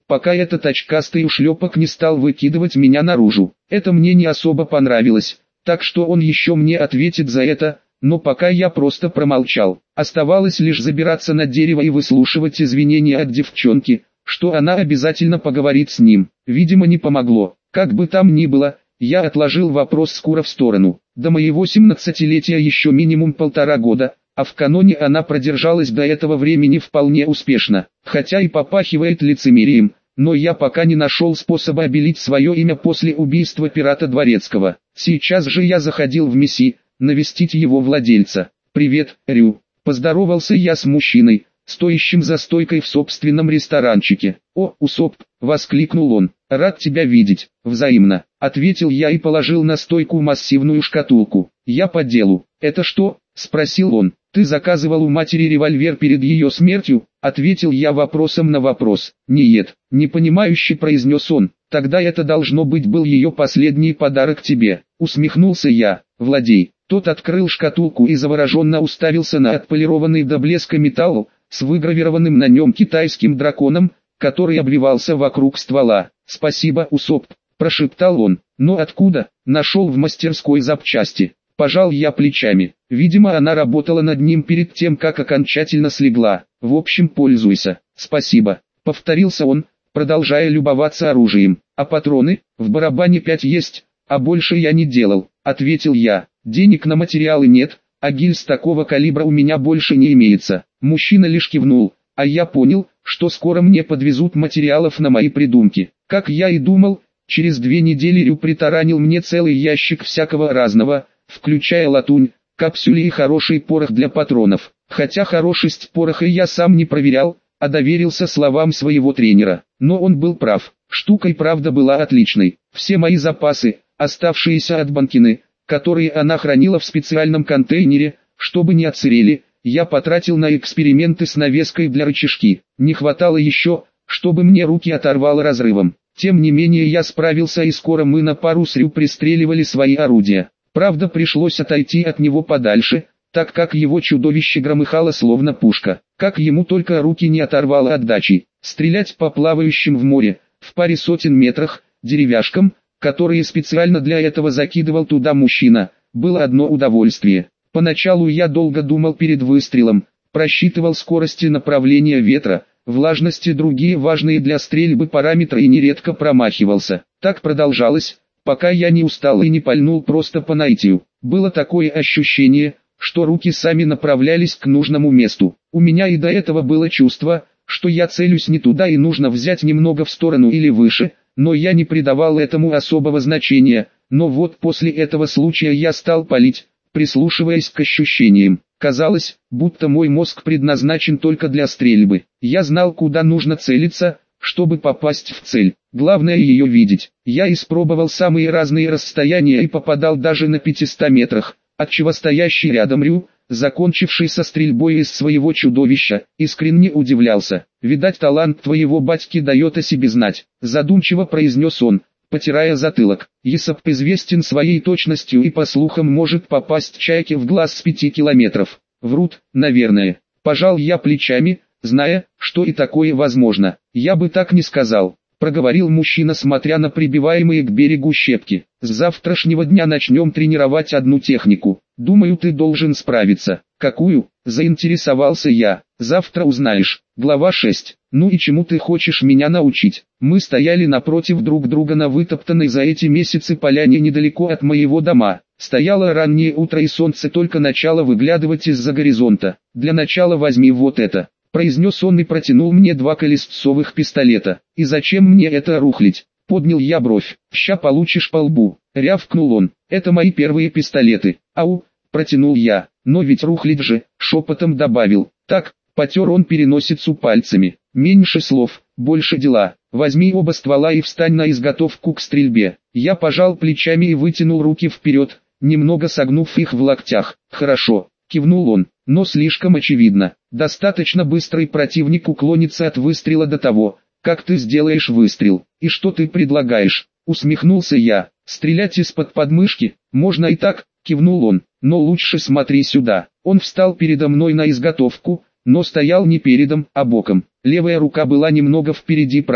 пока этот очкастый ушлепок не стал выкидывать меня наружу. Это мне не особо понравилось, так что он еще мне ответит за это, но пока я просто промолчал. Оставалось лишь забираться на дерево и выслушивать извинения от девчонки, что она обязательно поговорит с ним. Видимо, не помогло. Как бы там ни было, я отложил вопрос скоро в сторону. До моего семнадцатилетия еще минимум полтора года, а в каноне она продержалась до этого времени вполне успешно. Хотя и попахивает лицемерием, но я пока не нашел способа обелить свое имя после убийства пирата Дворецкого. Сейчас же я заходил в Месси, навестить его владельца. «Привет, Рю», — поздоровался я с мужчиной, стоящим за стойкой в собственном ресторанчике. «О, Усоп!» — воскликнул он. «Рад тебя видеть». «Взаимно», — ответил я и положил на стойку массивную шкатулку. «Я по делу». «Это что?» — спросил он. «Ты заказывал у матери револьвер перед ее смертью?» — ответил я вопросом на вопрос. «Нет», — непонимающе произнес он. «Тогда это должно быть был ее последний подарок тебе». Усмехнулся я. «Владей». Тот открыл шкатулку и завороженно уставился на отполированный до блеска металл, с выгравированным на нем китайским драконом, который обвивался вокруг ствола. «Спасибо, Усоп», — прошептал он. «Но откуда?» «Нашел в мастерской запчасти». Пожал я плечами. Видимо, она работала над ним перед тем, как окончательно слегла. «В общем, пользуйся». «Спасибо», — повторился он, продолжая любоваться оружием. «А патроны? В барабане пять есть, а больше я не делал», — ответил я. «Денег на материалы нет, а гильз такого калибра у меня больше не имеется». Мужчина лишь кивнул, а я понял, что скоро мне подвезут материалов на мои придумки. Как я и думал, через две недели Рю притаранил мне целый ящик всякого разного, включая латунь, капсюли и хороший порох для патронов. Хотя хорошесть пороха я сам не проверял, а доверился словам своего тренера. Но он был прав, штука и правда была отличной. Все мои запасы, оставшиеся от банкины, которые она хранила в специальном контейнере, чтобы не отсырели, я потратил на эксперименты с навеской для рычажки. Не хватало еще, чтобы мне руки оторвало разрывом. Тем не менее я справился, и скоро мы на пару с Рю пристреливали свои орудия. Правда, пришлось отойти от него подальше, так как его чудовище громыхало словно пушка. Как ему только руки не оторвало от дачи. Стрелять по плавающим в море, в паре сотен метрах, деревяшкам, которые специально для этого закидывал туда мужчина, было одно удовольствие. Поначалу я долго думал перед выстрелом, просчитывал скорости направления ветра, влажность и другие важные для стрельбы параметры и нередко промахивался. Так продолжалось, пока я не устал и не пальнул просто по наитию. Было такое ощущение, что руки сами направлялись к нужному месту. У меня и до этого было чувство, что я целюсь не туда и нужно взять немного в сторону или выше, но я не придавал этому особого значения. Но вот после этого случая я стал палить, прислушиваясь к ощущениям. Казалось, будто мой мозг предназначен только для стрельбы. Я знал, куда нужно целиться, чтобы попасть в цель. Главное ее видеть. Я испробовал самые разные расстояния и попадал даже на пятистах метрах, отчего стоящий рядом Рю, закончивший со стрельбой из своего чудовища, искренне удивлялся. «Видать, талант твоего батьки дает о себе знать», — задумчиво произнес он, потирая затылок. «Есоп известен своей точностью и по слухам может попасть чайке в глаз с пяти километров». «Врут, наверное». Пожал я плечами, зная, что и такое возможно. «Я бы так не сказал», — проговорил мужчина, смотря на прибиваемые к берегу щепки. «С завтрашнего дня начнем тренировать одну технику. Думаю, ты должен справиться». «Какую?» — заинтересовался я. «Завтра узнаешь». Глава шесть. «Ну и чему ты хочешь меня научить?» Мы стояли напротив друг друга на вытоптанной за эти месяцы поляне недалеко от моего дома. Стояло раннее утро и солнце только начало выглядывать из-за горизонта. «Для начала возьми вот это», — произнес он и протянул мне два колесцовых пистолета. «И зачем мне это рухлить?» — поднял я бровь. «Ща получишь по лбу», — рявкнул он. «Это мои первые пистолеты». «Ау», — протянул я. «Но ведь рухлить же», — шепотом добавил. «Так», — потер он переносицу пальцами. «Меньше слов, больше дела. Возьми оба ствола и встань на изготовку к стрельбе». Я пожал плечами и вытянул руки вперед, немного согнув их в локтях. «Хорошо», — кивнул он, — «но слишком очевидно. Достаточно быстрый противник уклонится от выстрела до того, как ты сделаешь выстрел». «И что ты предлагаешь?» — усмехнулся я. «Стрелять из-под подмышки? Можно и так», — кивнул он, — «но лучше смотри сюда». Он встал передо мной на изготовку, но стоял не передом, а боком. Левая рука была немного впереди правой.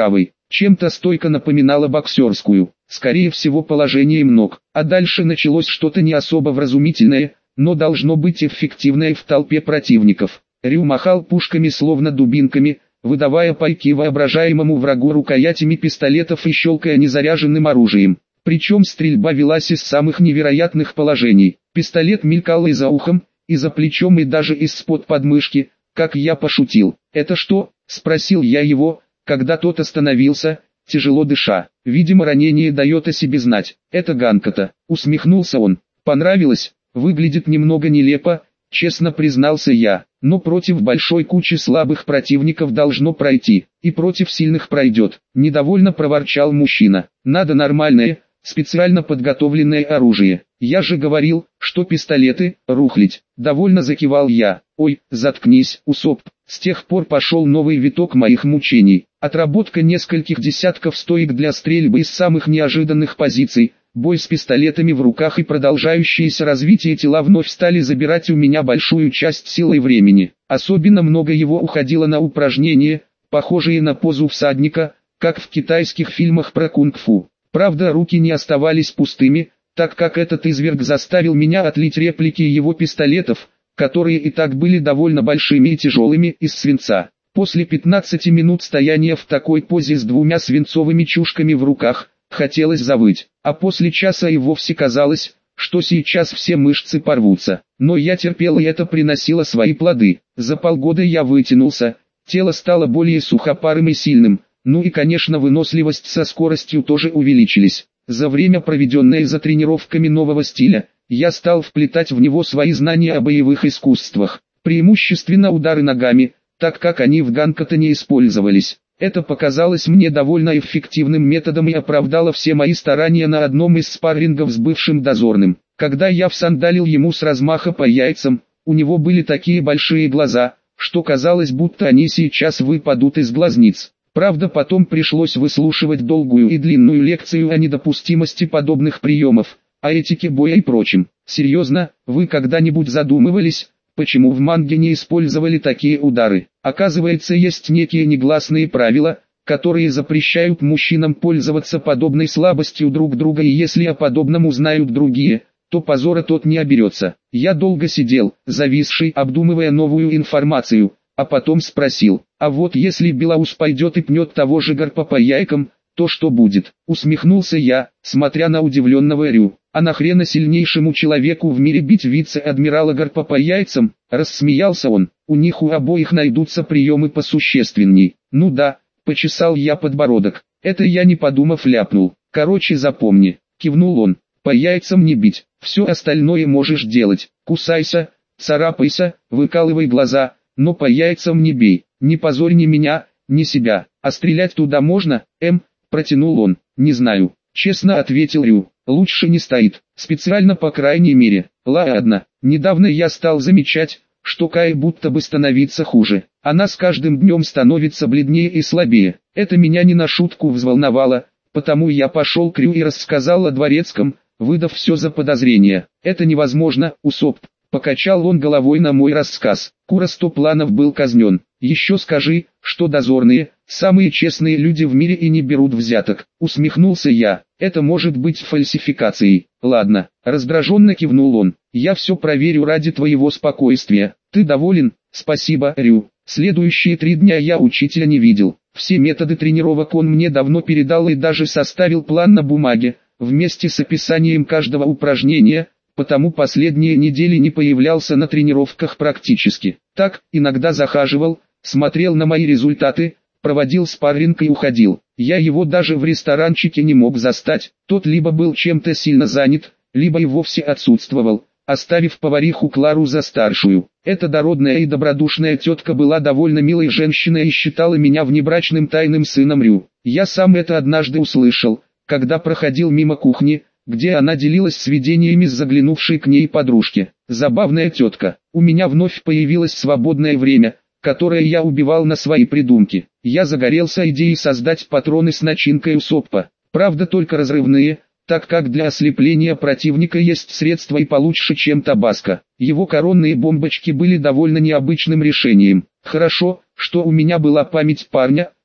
Чем-то стойка напоминала боксерскую, скорее всего положением ног. А дальше началось что-то не особо вразумительное, но должно быть эффективное в толпе противников. Рю махал пушками словно дубинками, выдавая пайки воображаемому врагу рукоятями пистолетов и щелкая незаряженным оружием. Причем стрельба велась из самых невероятных положений. Пистолет мелькал и за ухом, и за плечом, и даже из-под подмышки, как я пошутил. «Это что?» – спросил я его, когда тот остановился, тяжело дыша. Видимо, ранение дает о себе знать. «Это Ганкота», – усмехнулся он. «Понравилось? Выглядит немного нелепо», – честно признался я. «Но против большой кучи слабых противников должно пройти, и против сильных пройдет», – недовольно проворчал мужчина. «Надо нормальное, специально подготовленное оружие. Я же говорил, что пистолеты – рухлядь». Довольно закивал я. «Ой, заткнись, Усоп». С тех пор пошел новый виток моих мучений. Отработка нескольких десятков стоек для стрельбы из самых неожиданных позиций, бой с пистолетами в руках и продолжающееся развитие тела вновь стали забирать у меня большую часть сил и времени. Особенно много его уходило на упражнения, похожие на позу всадника, как в китайских фильмах про кунг-фу. Правда, руки не оставались пустыми, так как этот изверг заставил меня отлить реплики его пистолетов, которые и так были довольно большими и тяжелыми, из свинца. После пятнадцати минут стояния в такой позе с двумя свинцовыми чушками в руках, хотелось завыть, а после часа и вовсе казалось, что сейчас все мышцы порвутся. Но я терпел, и это приносило свои плоды. За полгода я вытянулся, тело стало более сухопарым и сильным, ну и конечно выносливость со скоростью тоже увеличились. За время, проведенное за тренировками нового стиля, я стал вплетать в него свои знания о боевых искусствах, преимущественно удары ногами, так как они в Ганкота не использовались. Это показалось мне довольно эффективным методом и оправдало все мои старания на одном из спаррингов с бывшим дозорным. Когда я всандалил ему с размаха по яйцам, у него были такие большие глаза, что казалось, будто они сейчас выпадут из глазниц. Правда, потом пришлось выслушивать долгую и длинную лекцию о недопустимости подобных приемов, о этике боя и прочем. Серьезно, вы когда-нибудь задумывались, почему в манге не использовали такие удары? Оказывается, есть некие негласные правила, которые запрещают мужчинам пользоваться подобной слабостью друг друга, и если о подобном узнают другие, то позора тот не оберется. Я долго сидел, зависший, обдумывая новую информацию, а потом спросил: а вот если Белаус пойдет и пнет того же Гарпа по яйкам, то что будет? Усмехнулся я, смотря на удивленного Рю. А нахрена сильнейшему человеку в мире бить вице-адмирала Гарпа по яйцам? Рассмеялся он. У них у обоих найдутся приемы посущественней. Ну да, почесал я подбородок. Это я не подумав ляпнул. Короче, запомни, кивнул он. По яйцам не бить, все остальное можешь делать. Кусайся, царапайся, выкалывай глаза, но по яйцам не бей. Не позорь ни меня, ни себя. А стрелять туда можно? Эм, протянул он. Не знаю, честно ответил Рю. Лучше не стоит, специально по крайней мере. Ладно, недавно я стал замечать, что Кай будто бы становится хуже. Она с каждым днем становится бледнее и слабее. Это меня не на шутку взволновало, потому я пошел к Рю и рассказал о дворецком, выдав все за подозрение. Это невозможно, Усоп. Покачал он головой на мой рассказ. Курастопланов был казнен. Еще скажи, что дозорные, самые честные люди в мире и не берут взяток. Усмехнулся я. Это может быть фальсификацией. Ладно, раздраженно кивнул он. Я все проверю ради твоего спокойствия. Ты доволен? Спасибо, Рю. Следующие три дня я учителя не видел. Все методы тренировок он мне давно передал и даже составил план на бумаге, вместе с описанием каждого упражнения, потому последние недели не появлялся на тренировках практически. Так, иногда захаживал, смотрел на мои результаты, проводил спарринг и уходил. Я его даже в ресторанчике не мог застать, тот либо был чем-то сильно занят, либо и вовсе отсутствовал, оставив повариху Клару за старшую. Эта дородная и добродушная тетка была довольно милой женщиной и считала меня внебрачным тайным сыном Рю. Я сам это однажды услышал, когда проходил мимо кухни, где она делилась сведениями с заглянувшей к ней подружки. Забавная тетка. У меня вновь появилось свободное время, которое я убивал на свои придумки. Я загорелся идеей создать патроны с начинкой Усоппа. Правда, только разрывные, так как для ослепления противника есть средства и получше, чем табаско. Его коронные бомбочки были довольно необычным решением. Хорошо, что у меня была память парня,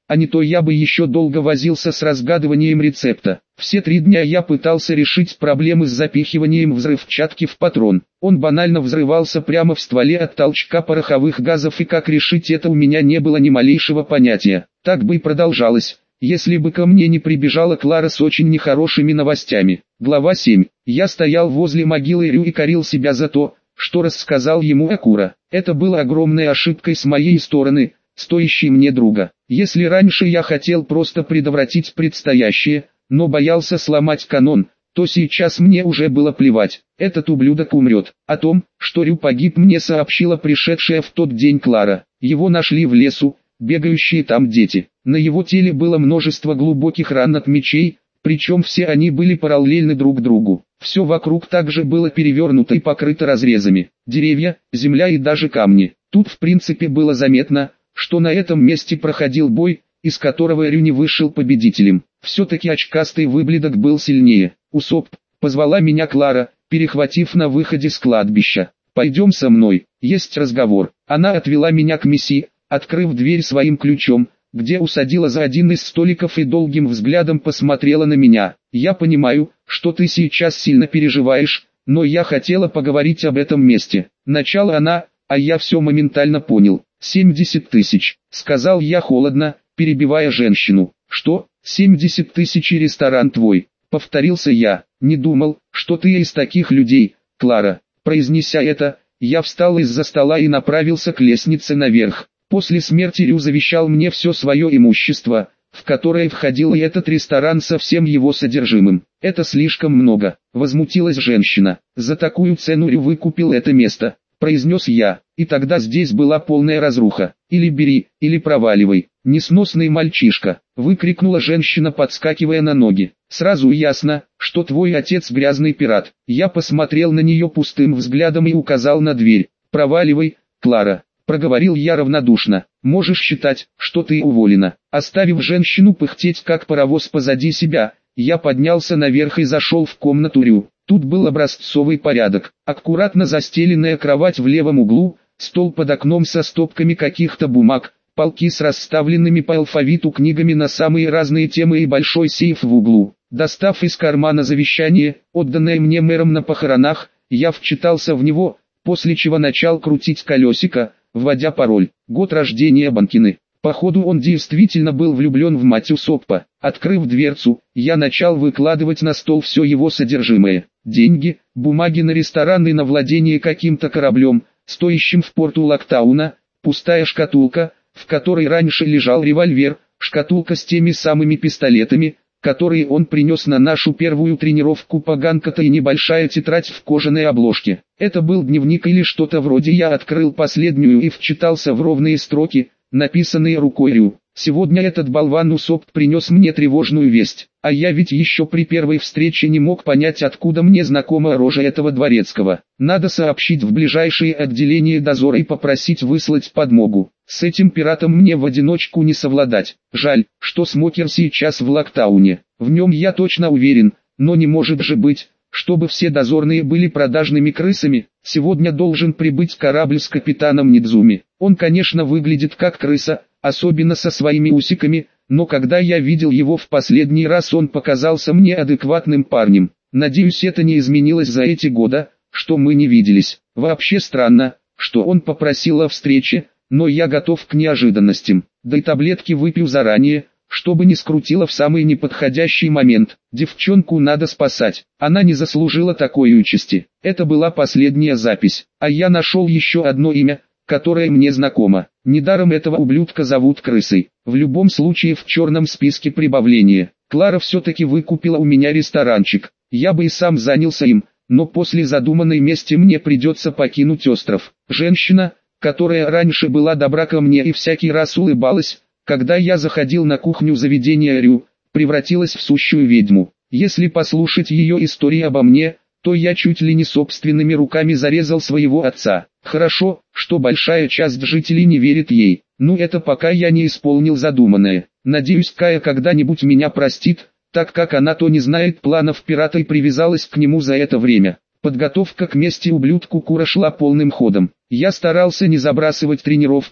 а не то я бы еще долго возился с разгадыванием рецепта. Все три дня я пытался решить проблемы с запихиванием взрывчатки в патрон. Он банально взрывался прямо в стволе от толчка пороховых газов, и как решить это у меня не было ни малейшего понятия. Так бы и продолжалось, если бы ко мне не прибежала Клара с очень нехорошими новостями. Глава семь. Я стоял возле могилы Рю и корил себя за то, что рассказал ему Акура. Это было огромной ошибкой с моей стороны, стоящей мне друга. Если раньше я хотел просто предотвратить предстоящее, но боялся сломать канон, то сейчас мне уже было плевать. Этот ублюдок умрет. О том, что Рю погиб, мне сообщила пришедшая в тот день Клара. Его нашли в лесу, бегающие там дети. На его теле было множество глубоких ран от мечей, причем все они были параллельны друг другу. Все вокруг также было перевернуто и покрыто разрезами. Деревья, земля и даже камни. Тут в принципе было заметно, что на этом месте проходил бой, из которого Рю не вышел победителем. Все-таки очкастый выблядок был сильнее. «Усоп», — позвала меня Клара, перехватив на выходе с кладбища. «Пойдем со мной, есть разговор». Она отвела меня к Месси, открыв дверь своим ключом, где усадила за один из столиков и долгим взглядом посмотрела на меня. «Я понимаю, что ты сейчас сильно переживаешь, но я хотела поговорить об этом месте». Начала она, а я все моментально понял. «семьдесят тысяч», — сказал я холодно, перебивая женщину. «Что, семьдесят тысяч и ресторан твой?» — повторился я. «Не думал, что ты из таких людей, Клара». Произнеся это, я встал из-за стола и направился к лестнице наверх. После смерти Рю завещал мне все свое имущество, в которое входил и этот ресторан со всем его содержимым. «Это слишком много», — возмутилась женщина. «За такую цену Рю выкупил это место», — произнес я. И тогда здесь была полная разруха. «Или бери, или проваливай, несносный мальчишка», — выкрикнула женщина, подскакивая на ноги. «Сразу ясно, что твой отец грязный пират». Я посмотрел на нее пустым взглядом и указал на дверь. «Проваливай, Клара», — проговорил я равнодушно. «Можешь считать, что ты уволена». Оставив женщину пыхтеть как паровоз позади себя, я поднялся наверх и зашел в комнату Рю. Тут был образцовый порядок. Аккуратно застеленная кровать в левом углу, стол под окном со стопками каких-то бумаг, полки с расставленными по алфавиту книгами на самые разные темы и большой сейф в углу. Достав из кармана завещание, отданное мне мэром на похоронах, я вчитался в него, после чего начал крутить колесико, вводя пароль. Год рождения Банкины. Походу он действительно был влюблен в мать Усоппа. Открыв дверцу, я начал выкладывать на стол все его содержимое. Деньги, бумаги на ресторан и на владение каким-то кораблем, стоящим в порту Локтауна, пустая шкатулка, в которой раньше лежал револьвер, шкатулка с теми самыми пистолетами, которые он принес на нашу первую тренировку по ганката, и небольшая тетрадь в кожаной обложке. Это был дневник или что-то вроде. Я открыл последнюю и вчитался в ровные строки, написанные рукой Рю. Сегодня этот болван Усопп принес мне тревожную весть, а я ведь еще при первой встрече не мог понять, откуда мне знакома рожа этого дворецкого. Надо сообщить в ближайшее отделение дозора и попросить выслать подмогу. С этим пиратом мне в одиночку не совладать. Жаль, что Смокер сейчас в Локтауне. В нем я точно уверен, но не может же быть, чтобы все дозорные были продажными крысами. Сегодня должен прибыть корабль с капитаном Нидзуми. Он, конечно, выглядит как крыса, особенно со своими усиками, но когда я видел его в последний раз, он показался мне адекватным парнем. Надеюсь, это не изменилось за эти года, что мы не виделись. Вообще странно, что он попросил о встрече, но я готов к неожиданностям. Да и таблетки выпью заранее, чтобы не скрутило в самый неподходящий момент. Девчонку надо спасать, она не заслужила такой участи. Это была последняя запись, а я нашел еще одно имя, которое мне знакомо. Недаром этого ублюдка зовут Крысой. В любом случае в черном списке прибавления. Клара все-таки выкупила у меня ресторанчик. Я бы и сам занялся им, но после задуманной мести мне придется покинуть остров. Женщина, которая раньше была добра ко мне и всякий раз улыбалась, когда я заходил на кухню заведения Рю, превратилась в сущую ведьму. Если послушать ее истории обо мне, то я чуть ли не собственными руками зарезал своего отца. Хорошо, что большая часть жителей не верит ей. Ну это пока я не исполнил задуманное. Надеюсь, Кая когда-нибудь меня простит, так как она то не знает планов пирата и привязалась к нему за это время. Подготовка к мести ублюдку Кура шла полным ходом. Я старался не забрасывать тренировки,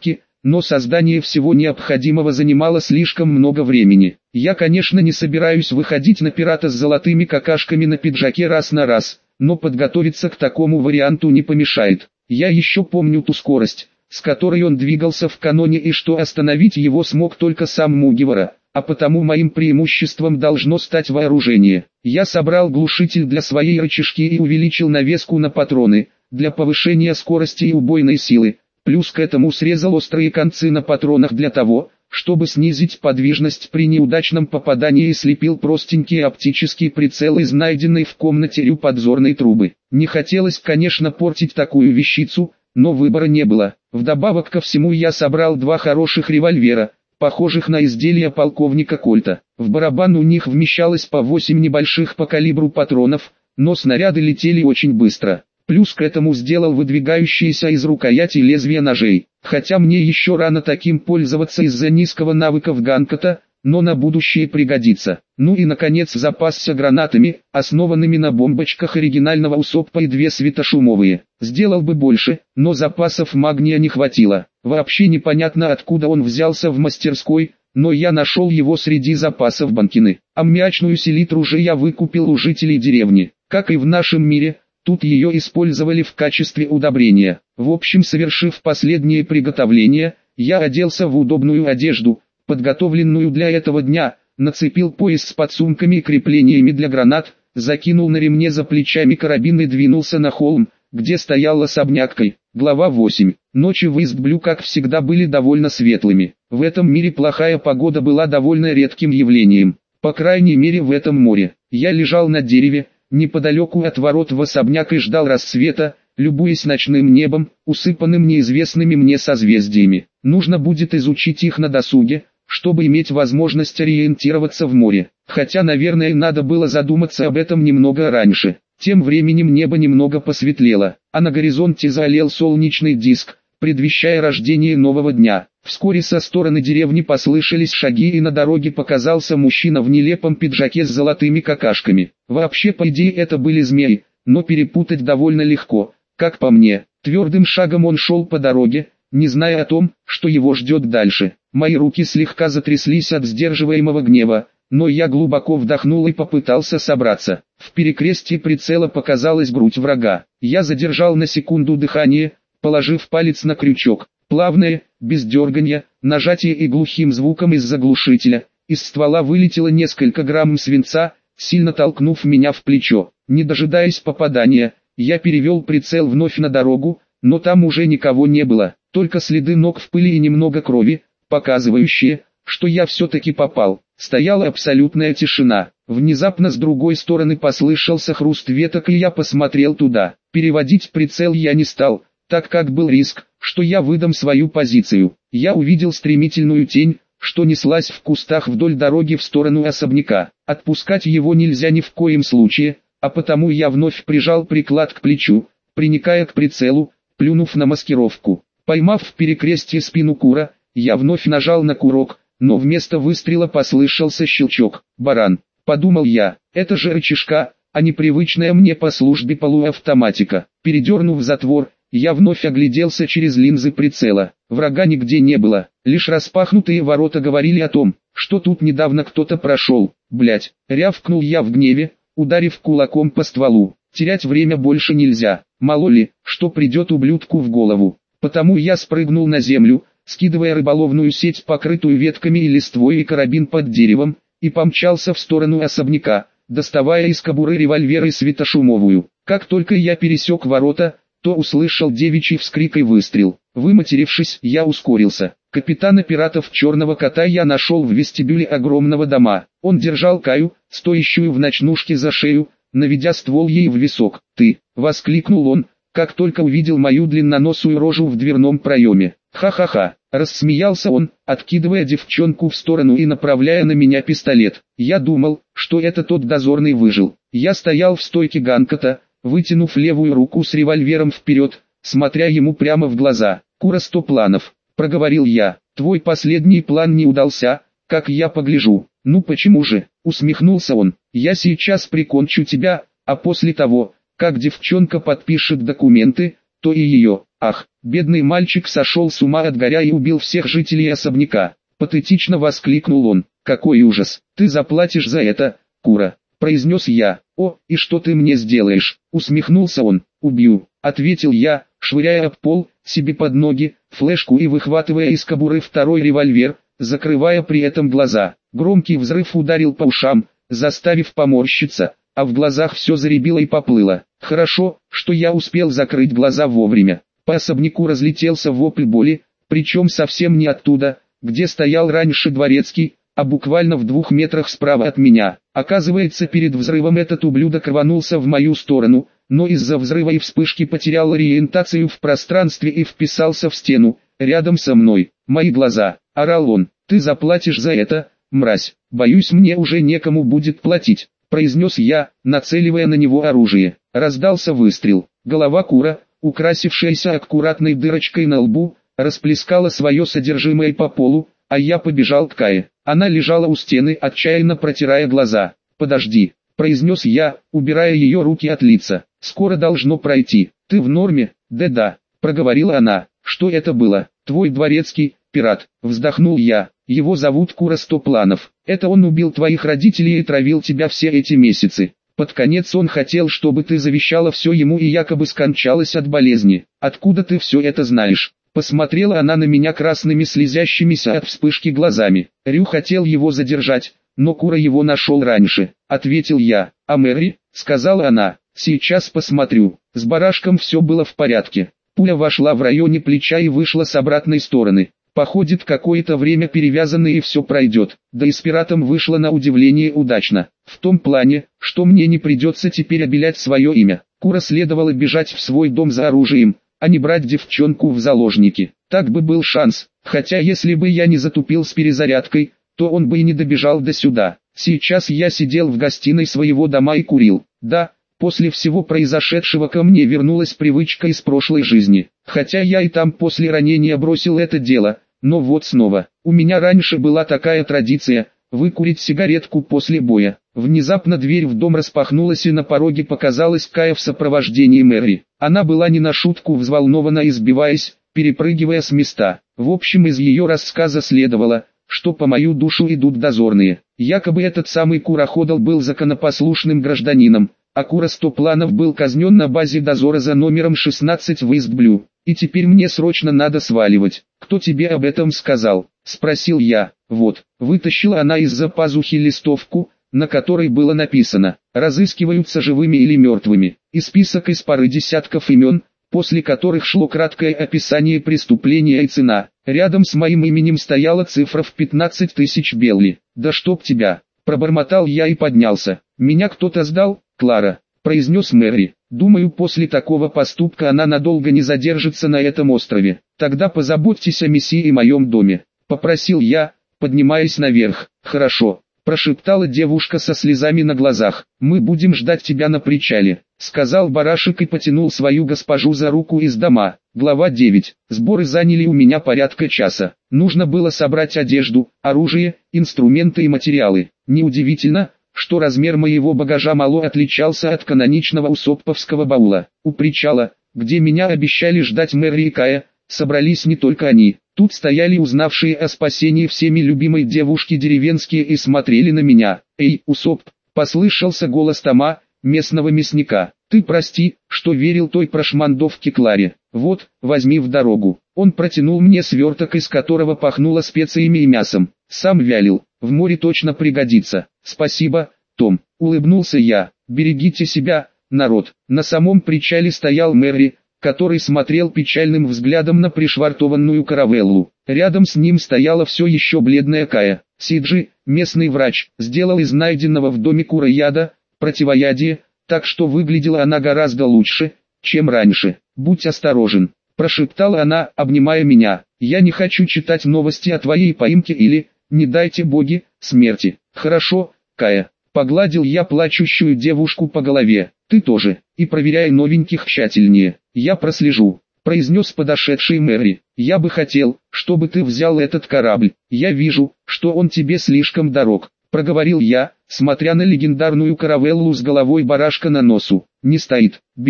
но создание всего необходимого занимало слишком много времени. Я, конечно, не собираюсь выходить на пирата с золотыми какашками на пиджаке раз на раз, но подготовиться к такому варианту не помешает. Я еще помню ту скорость, с которой он двигался в каноне, и что остановить его смог только сам Мугивара, а потому моим преимуществом должно стать вооружение. Я собрал глушитель для своей рычажки и увеличил навеску на патроны, для повышения скорости и убойной силы, плюс к этому срезал острые концы на патронах для того, чтобы снизить подвижность при неудачном попадании, и слепил простенький оптический прицел из найденной в комнате Рю подзорной трубы. Не хотелось, конечно, портить такую вещицу, но выбора не было. Вдобавок ко всему я собрал два хороших револьвера, похожих на изделия полковника Кольта. В барабан у них вмещалось по восемь небольших по калибру патронов, но снаряды летели очень быстро. Плюс к этому сделал выдвигающиеся из рукояти лезвия ножей. Хотя мне еще рано таким пользоваться из-за низкого навыка в ганкота, но на будущее пригодится. Ну и наконец запасся гранатами, основанными на бомбочках оригинального Усоппа, и две светошумовые. Сделал бы больше, но запасов магния не хватило. Вообще непонятно, откуда он взялся в мастерской, но я нашел его среди запасов банкины. Аммиачную селитру же я выкупил у жителей деревни. Как и в нашем мире, тут ее использовали в качестве удобрения. В общем, совершив последние приготовления, я оделся в удобную одежду, подготовленную для этого дня, нацепил пояс с подсумками и креплениями для гранат, закинул на ремне за плечами карабин и двинулся на холм, где стоял особняк. Глава восемь. Ночи в Истблю, как всегда, были довольно светлыми. В этом мире плохая погода была довольно редким явлением, по крайней мере в этом море. Я лежал на дереве, неподалеку от ворот в особняк, и ждал рассвета, любуясь ночным небом, усыпанным неизвестными мне созвездиями. Нужно будет изучить их на досуге, чтобы иметь возможность ориентироваться в море. Хотя, наверное, надо было задуматься об этом немного раньше. Тем временем небо немного посветлело, а на горизонте заолел солнечный диск, предвещая рождение нового дня. Вскоре со стороны деревни послышались шаги, и на дороге показался мужчина в нелепом пиджаке с золотыми какашками. Вообще, по идее, это были змеи, но перепутать довольно легко, как по мне. Твердым шагом он шел по дороге, не зная о том, что его ждет дальше. Мои руки слегка затряслись от сдерживаемого гнева, но я глубоко вдохнул и попытался собраться. В перекрестии прицела показалась грудь врага. Я задержал на секунду дыхание, положив палец на крючок. Плавное, без дергания, нажатие, и глухим звуком из заглушителя, из ствола вылетело несколько грамм свинца, сильно толкнув меня в плечо. Не дожидаясь попадания, я перевел прицел вновь на дорогу, но там уже никого не было, только следы ног в пыли и немного крови, показывающие, что я все-таки попал. Стояла абсолютная тишина. Внезапно с другой стороны послышался хруст веток, и я посмотрел туда. Переводить прицел я не стал, так как был риск, что я выдам свою позицию. Я увидел стремительную тень, что неслась в кустах вдоль дороги в сторону особняка. Отпускать его нельзя ни в коем случае, а потому я вновь прижал приклад к плечу, приникая к прицелу, плюнув на маскировку. Поймав в перекрестье спину Кура, я вновь нажал на курок, но вместо выстрела послышался щелчок. «Баран», — подумал я, — это же рычажка, а не привычная мне по службе полуавтоматика. Передернув затвор, я вновь огляделся через линзы прицела. Врага нигде не было, лишь распахнутые ворота говорили о том, что тут недавно кто-то прошел. «Блять», — рявкнул я в гневе, ударив кулаком по стволу. Терять время больше нельзя, мало ли, что придет ублюдку в голову. Потому я спрыгнул на землю, скидывая рыболовную сеть, покрытую ветками и листвой, и карабин под деревом, и помчался в сторону особняка, доставая из кобуры револьвер и светошумовую. Как только я пересек ворота, то услышал девичий вскрик и выстрел. Выматерившись, я ускорился. Капитана пиратов Черного Кота я нашел в вестибюле огромного дома. Он держал Каю, стоящую в ночнушке, за шею, наведя ствол ей в висок. «Ты!» — воскликнул он, как только увидел мою длинноносую рожу в дверном проеме. «Ха-ха-ха!» — рассмеялся он, откидывая девчонку в сторону и направляя на меня пистолет. Я думал, что это тот дозорный выжил. Я стоял в стойке ганкота, вытянув левую руку с револьвером вперед, смотря ему прямо в глаза. «Кура, сто планов», — проговорил я. «Твой последний план не удался, как я погляжу». «Ну почему же?» — усмехнулся он. «Я сейчас прикончу тебя, а после того, как девчонка подпишет документы, то и ее. Ах, бедный мальчик сошел с ума от горя и убил всех жителей особняка. Патетично воскликнул он. Какой ужас, ты заплатишь за это, Кура, произнес я. О, и что ты мне сделаешь? Усмехнулся он. Убью, ответил я, швыряя об пол, себе под ноги, флешку и выхватывая из кобуры второй револьвер, закрывая при этом глаза. Громкий взрыв ударил по ушам, заставив поморщиться, а в глазах все заребило и поплыло. Хорошо, что я успел закрыть глаза вовремя. По особняку разлетелся вопль боли, причем совсем не оттуда, где стоял раньше дворецкий, а буквально в двух метрах справа от меня. Оказывается, перед взрывом этот ублюдок рванулся в мою сторону, но из-за взрыва и вспышки потерял ориентацию в пространстве и вписался в стену, рядом со мной. Мои глаза, орал он, ты заплатишь за это, мразь. Боюсь, мне уже некому будет платить, произнес я, нацеливая на него оружие. Раздался выстрел. Голова Кура, украсившаяся аккуратной дырочкой на лбу, расплескала свое содержимое по полу, а я побежал к Кае. Она лежала у стены, отчаянно протирая глаза. «Подожди», — произнес я, убирая ее руки от лица. «Скоро должно пройти. Ты в норме?» «Да-да», — проговорила она. «Что это было?» «Твой дворецкий, пират», — вздохнул я. «Его зовут Кура Стопланов. Это он убил твоих родителей и травил тебя все эти месяцы. Под конец он хотел, чтобы ты завещала все ему и якобы скончалась от болезни. Откуда ты все это знаешь?» Посмотрела она на меня красными слезящимися от вспышки глазами. Рю хотел его задержать, но Кура его нашел раньше, ответил я. А Мэри, сказала она, сейчас посмотрю. С барашком все было в порядке. Пуля вошла в районе плеча и вышла с обратной стороны. Походит какое-то время перевязанный и все пройдет. Да и с пиратом вышло на удивление удачно. В том плане, что мне не придется теперь обелять свое имя. Кура следовало бежать в свой дом за оружием, а не брать девчонку в заложники. Так бы был шанс, хотя если бы я не затупил с перезарядкой, то он бы и не добежал до сюда. Сейчас я сидел в гостиной своего дома и курил. Да, после всего произошедшего ко мне вернулась привычка из прошлой жизни. Хотя я и там после ранения бросил это дело, но вот снова. У меня раньше была такая традиция – выкурить сигаретку после боя. Внезапно дверь в дом распахнулась и на пороге показалась Кая в сопровождении Мэри. Она была не на шутку взволнована и сбиваясь, перепрыгивая с места. В общем, из ее рассказа следовало, что по мою душу идут дозорные. Якобы этот самый Кураходол был законопослушным гражданином, а Кура Стопланов был казнен на базе дозора за номером шестнадцать в Истблю. И теперь мне срочно надо сваливать. Кто тебе об этом сказал? Спросил я. Вот, вытащила она из-за пазухи листовку, на которой было написано «Разыскиваются живыми или мертвыми», и список из пары десятков имен, после которых шло краткое описание преступления и цена. Рядом с моим именем стояла цифра в пятнадцать тысяч белли. «Да чтоб тебя!» – пробормотал я и поднялся. «Меня кто-то сдал, Клара», – произнес Мэри. «Думаю, после такого поступка она надолго не задержится на этом острове. Тогда позаботьтесь о Мессии и моем доме», – попросил я, поднимаясь наверх. «Хорошо», – прошептала девушка со слезами на глазах. «Мы будем ждать тебя на причале», – сказал барашек и потянул свою госпожу за руку из дома. Глава девять. Сборы заняли у меня порядка часа. Нужно было собрать одежду, оружие, инструменты и материалы. Неудивительно, что размер моего багажа мало отличался от каноничного усопповского баула. У причала, где меня обещали ждать Мэри и Кая, собрались не только они. Тут стояли узнавшие о спасении всеми любимой девушки деревенские и смотрели на меня. «Эй, Усоп!» – послышался голос Тома, местного мясника. «Ты прости, что верил той прошмандовке Кларе. Вот, возьми в дорогу». Он протянул мне сверток, из которого пахнуло специями и мясом. Сам вялил, в море точно пригодится. «Спасибо, Том», – улыбнулся я. «Берегите себя, народ». На самом причале стоял Мэри, который смотрел печальным взглядом на пришвартованную каравеллу. Рядом с ним стояла все еще бледная Кая. Сиджи, местный врач, сделал из найденного в доме Кура яда противоядие, так что выглядела она гораздо лучше, чем раньше. «Будь осторожен», – прошептала она, обнимая меня. «Я не хочу читать новости о твоей поимке или, не дайте боги, смерти». «Хорошо, Кая», – погладил я плачущую девушку по голове. «Ты тоже, и проверяй новеньких тщательнее. Я прослежу», – произнес подошедший Мэри. «Я бы хотел, чтобы ты взял этот корабль. Я вижу, что он тебе слишком дорог», – проговорил я, смотря на легендарную каравеллу с головой барашка на носу. «Не стоит, бери»,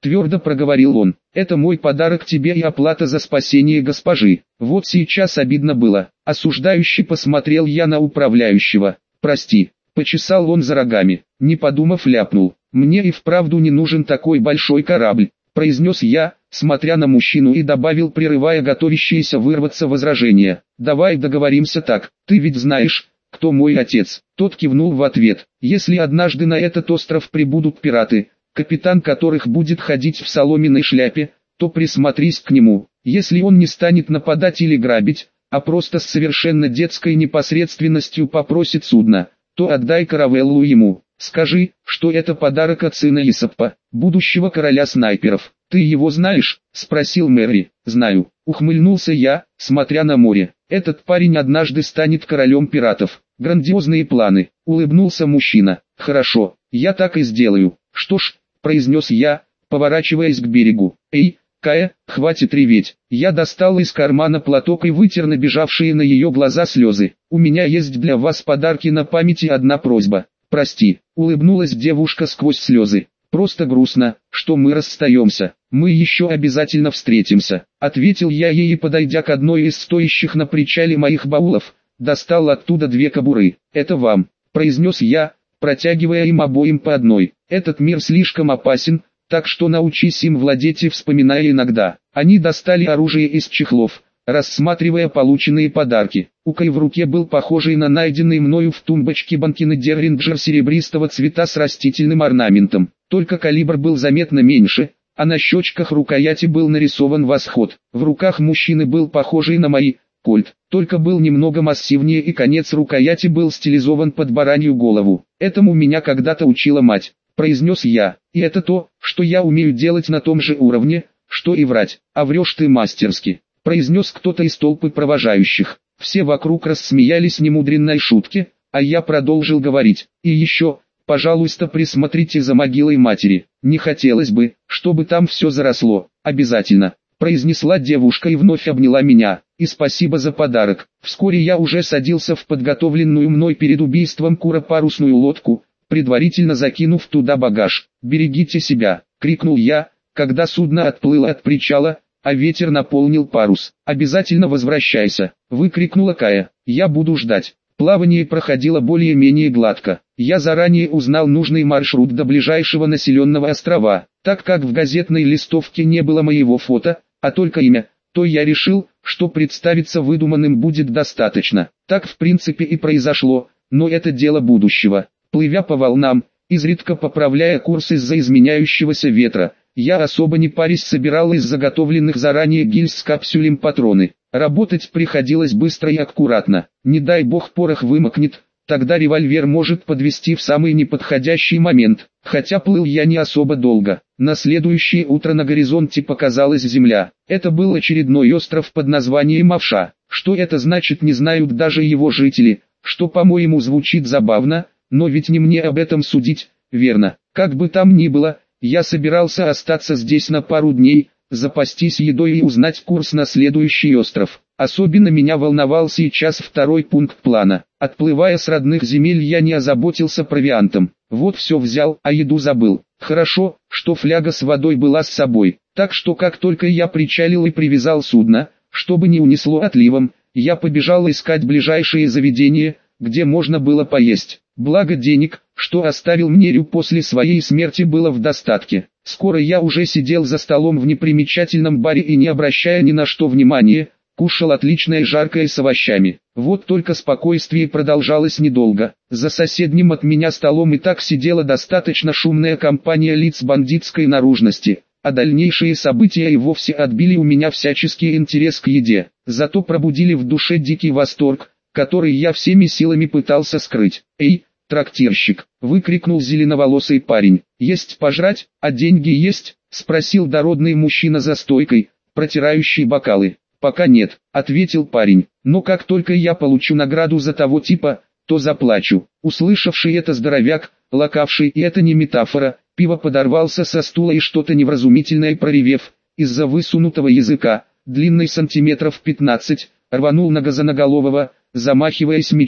твердо проговорил он. Это мой подарок тебе и оплата за спасение госпожи. Вот сейчас обидно было. Осуждающе посмотрел я на управляющего. Прости, почесал он за рогами. Не подумав, ляпнул. Мне и вправду не нужен такой большой корабль, произнес я, смотря на мужчину, и добавил, прерывая готовящееся вырваться возражение. Давай договоримся так, ты ведь знаешь, кто мой отец. Тот кивнул в ответ. Если однажды на этот остров прибудут пираты, капитан которых будет ходить в соломенной шляпе, то присмотрись к нему. Если он не станет нападать или грабить, а просто с совершенно детской непосредственностью попросит судно, то отдай каравеллу ему. Скажи, что это подарок от сына Исаппа, будущего короля снайперов. Ты его знаешь? Спросил Мэри. Знаю. Ухмыльнулся я, смотря на море. Этот парень однажды станет королем пиратов. Грандиозные планы. Улыбнулся мужчина. Хорошо, я так и сделаю. Что ж, произнес я, поворачиваясь к берегу. Эй, Кая, хватит реветь. Я достал из кармана платок и вытер набежавшие на ее глаза слезы. У меня есть для вас подарки на память и одна просьба. Прости, улыбнулась девушка сквозь слезы. Просто грустно, что мы расстаемся. Мы еще обязательно встретимся. Ответил я ей и, подойдя к одной из стоящих на причале моих баулов, достал оттуда две кобуры. Это вам, произнес я, протягивая им обоим по одной. Этот мир слишком опасен, так что научись им владеть и вспоминай иногда. Они достали оружие из чехлов, рассматривая полученные подарки. У Кай в руке был похожий на найденный мною в тумбочке банкины Дерринджер серебристого цвета с растительным орнаментом. Только калибр был заметно меньше, а на щечках рукояти был нарисован восход. В руках мужчины был похожий на мои кольт, только был немного массивнее, и конец рукояти был стилизован под баранью голову. Этому меня когда-то учила мать, произнес я, и это то, что я умею делать на том же уровне, что и врать. А врешь ты мастерски, произнес кто-то из толпы провожающих. Все вокруг рассмеялись немудренной шутке, а я продолжил говорить. И еще, пожалуйста, присмотрите за могилой матери. Не хотелось бы, чтобы там все заросло. Обязательно, произнесла девушка и вновь обняла меня. И спасибо за подарок. Вскоре я уже садился в подготовленную мной перед убийством Кура парусную лодку, предварительно закинув туда багаж. «Берегите себя!» — крикнул я, когда судно отплыло от причала, а ветер наполнил парус. «Обязательно возвращайся!» — выкрикнула Кая. «Я буду ждать». Плавание проходило более-менее гладко. Я заранее узнал нужный маршрут до ближайшего населенного острова. Так как в газетной листовке не было моего фото, а только имя, то я решил, что представиться выдуманным будет достаточно. Так в принципе и произошло, но это дело будущего. Плывя по волнам, изредка поправляя курс из-за изменяющегося ветра, я особо не парясь собирал из заготовленных заранее гильз с капсюлем патроны. Работать приходилось быстро и аккуратно. Не дай бог порох вымокнет, тогда револьвер может подвести в самый неподходящий момент. Хотя плыл я не особо долго. На следующее утро на горизонте показалась земля. Это был очередной остров под названием Авша. Что это значит, не знают даже его жители, что, по-моему, звучит забавно, но ведь не мне об этом судить, верно? Как бы там ни было, я собирался остаться здесь на пару дней, запастись едой и узнать курс на следующий остров. Особенно меня волновал сейчас второй пункт плана. Отплывая с родных земель, я не озаботился провиантом. Вот все взял, а еду забыл. Хорошо, что фляга с водой была с собой. Так что как только я причалил и привязал судно, чтобы не унесло отливом, я побежал искать ближайшие заведения, где можно было поесть. Благо денег, что оставил мне Рю после своей смерти, было в достатке. Скоро я уже сидел за столом в непримечательном баре и, не обращая ни на что внимания, кушал отличное жаркое с овощами. Вот только спокойствие продолжалось недолго. За соседним от меня столом и так сидела достаточно шумная компания лиц бандитской наружности, а дальнейшие события и вовсе отбили у меня всяческий интерес к еде. Зато пробудили в душе дикий восторг, который я всеми силами пытался скрыть. «Эй, трактирщик!» — выкрикнул зеленоволосый парень. «Есть пожрать, а деньги есть?» — спросил дородный мужчина за стойкой, протирающий бокалы. «Пока нет», — ответил парень, — «но как только я получу награду за того типа, то заплачу». Услышавший это здоровяк, лакавший, и это не метафора, пиво подорвался со стула и, что-то невразумительное проревев, из-за высунутого языка, длинный сантиметров пятнадцать, рванул на газоноголового, замахиваясь мечом.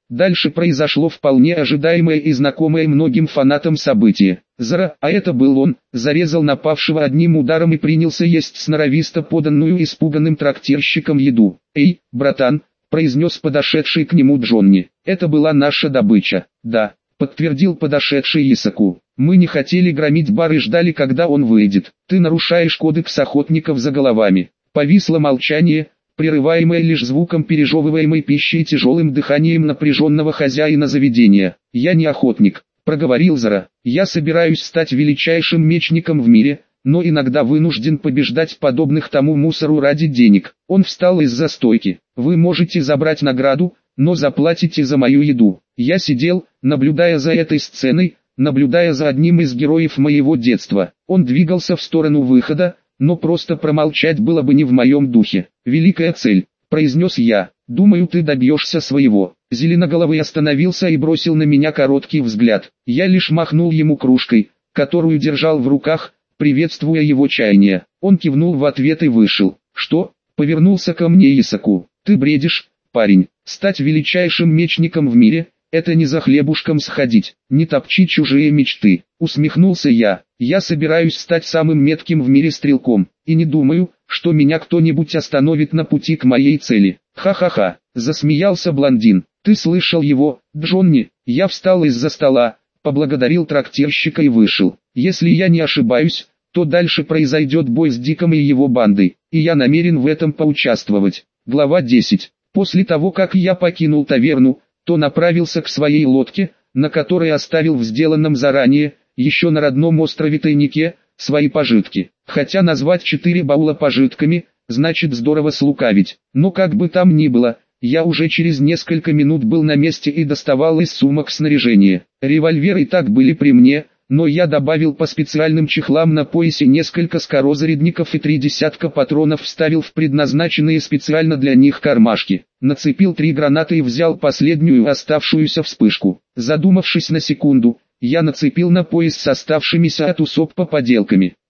Дальше произошло вполне ожидаемое и знакомое многим фанатам событие. Зара, а это был он, зарезал напавшего одним ударом и принялся есть сноровисто поданную испуганным трактирщиком еду. «Эй, братан», — произнес подошедший к нему Джонни, — «это была наша добыча». «Да», — подтвердил подошедший Исаку. «Мы не хотели громить бар и ждали, когда он выйдет. Ты нарушаешь кодекс охотников за головами». Повисло молчание, прерываемое лишь звуком пережевываемой пищи и тяжелым дыханием напряженного хозяина заведения. «Я не охотник», — проговорил Зара. «Я собираюсь стать величайшим мечником в мире, но иногда вынужден побеждать подобных тому мусору ради денег». Он встал из-за стойки. «Вы можете забрать награду, но заплатите за мою еду». Я сидел, наблюдая за этой сценой, наблюдая за одним из героев моего детства. Он двигался в сторону выхода, но просто промолчать было бы не в моем духе. «Великая цель», — произнес я, — «думаю, ты добьешься своего». Зеленоголовый остановился и бросил на меня короткий взгляд. Я лишь махнул ему кружкой, которую держал в руках, приветствуя его чаяние. Он кивнул в ответ и вышел. «Что?» — повернулся ко мне Исаку. «Ты бредишь, парень. Стать величайшим мечником в мире — это не за хлебушком сходить, не топчи чужие мечты». Усмехнулся я. «Я собираюсь стать самым метким в мире стрелком, и не думаю, что меня кто-нибудь остановит на пути к моей цели». «Ха-ха-ха», — засмеялся блондин. «Ты слышал его, Джонни?» Я встал из-за стола, поблагодарил трактирщика и вышел. «Если я не ошибаюсь, то дальше произойдет бой с Диком и его бандой, и я намерен в этом поучаствовать». Глава десять. После того, как я покинул таверну, то направился к своей лодке, на которой оставил в сделанном заранее, еще на родном острове Тайнике, свои пожитки. Хотя назвать четыре баула пожитками, значит здорово слукавить. Но как бы там ни было, я уже через несколько минут был на месте и доставал из сумок снаряжение. Револьверы и так были при мне, но я добавил по специальным чехлам на поясе несколько скорозарядников и три десятка патронов вставил в предназначенные специально для них кармашки. Нацепил три гранаты и взял последнюю оставшуюся вспышку. Задумавшись на секунду, я нацепил на пояс с оставшимися от усоппа поделками.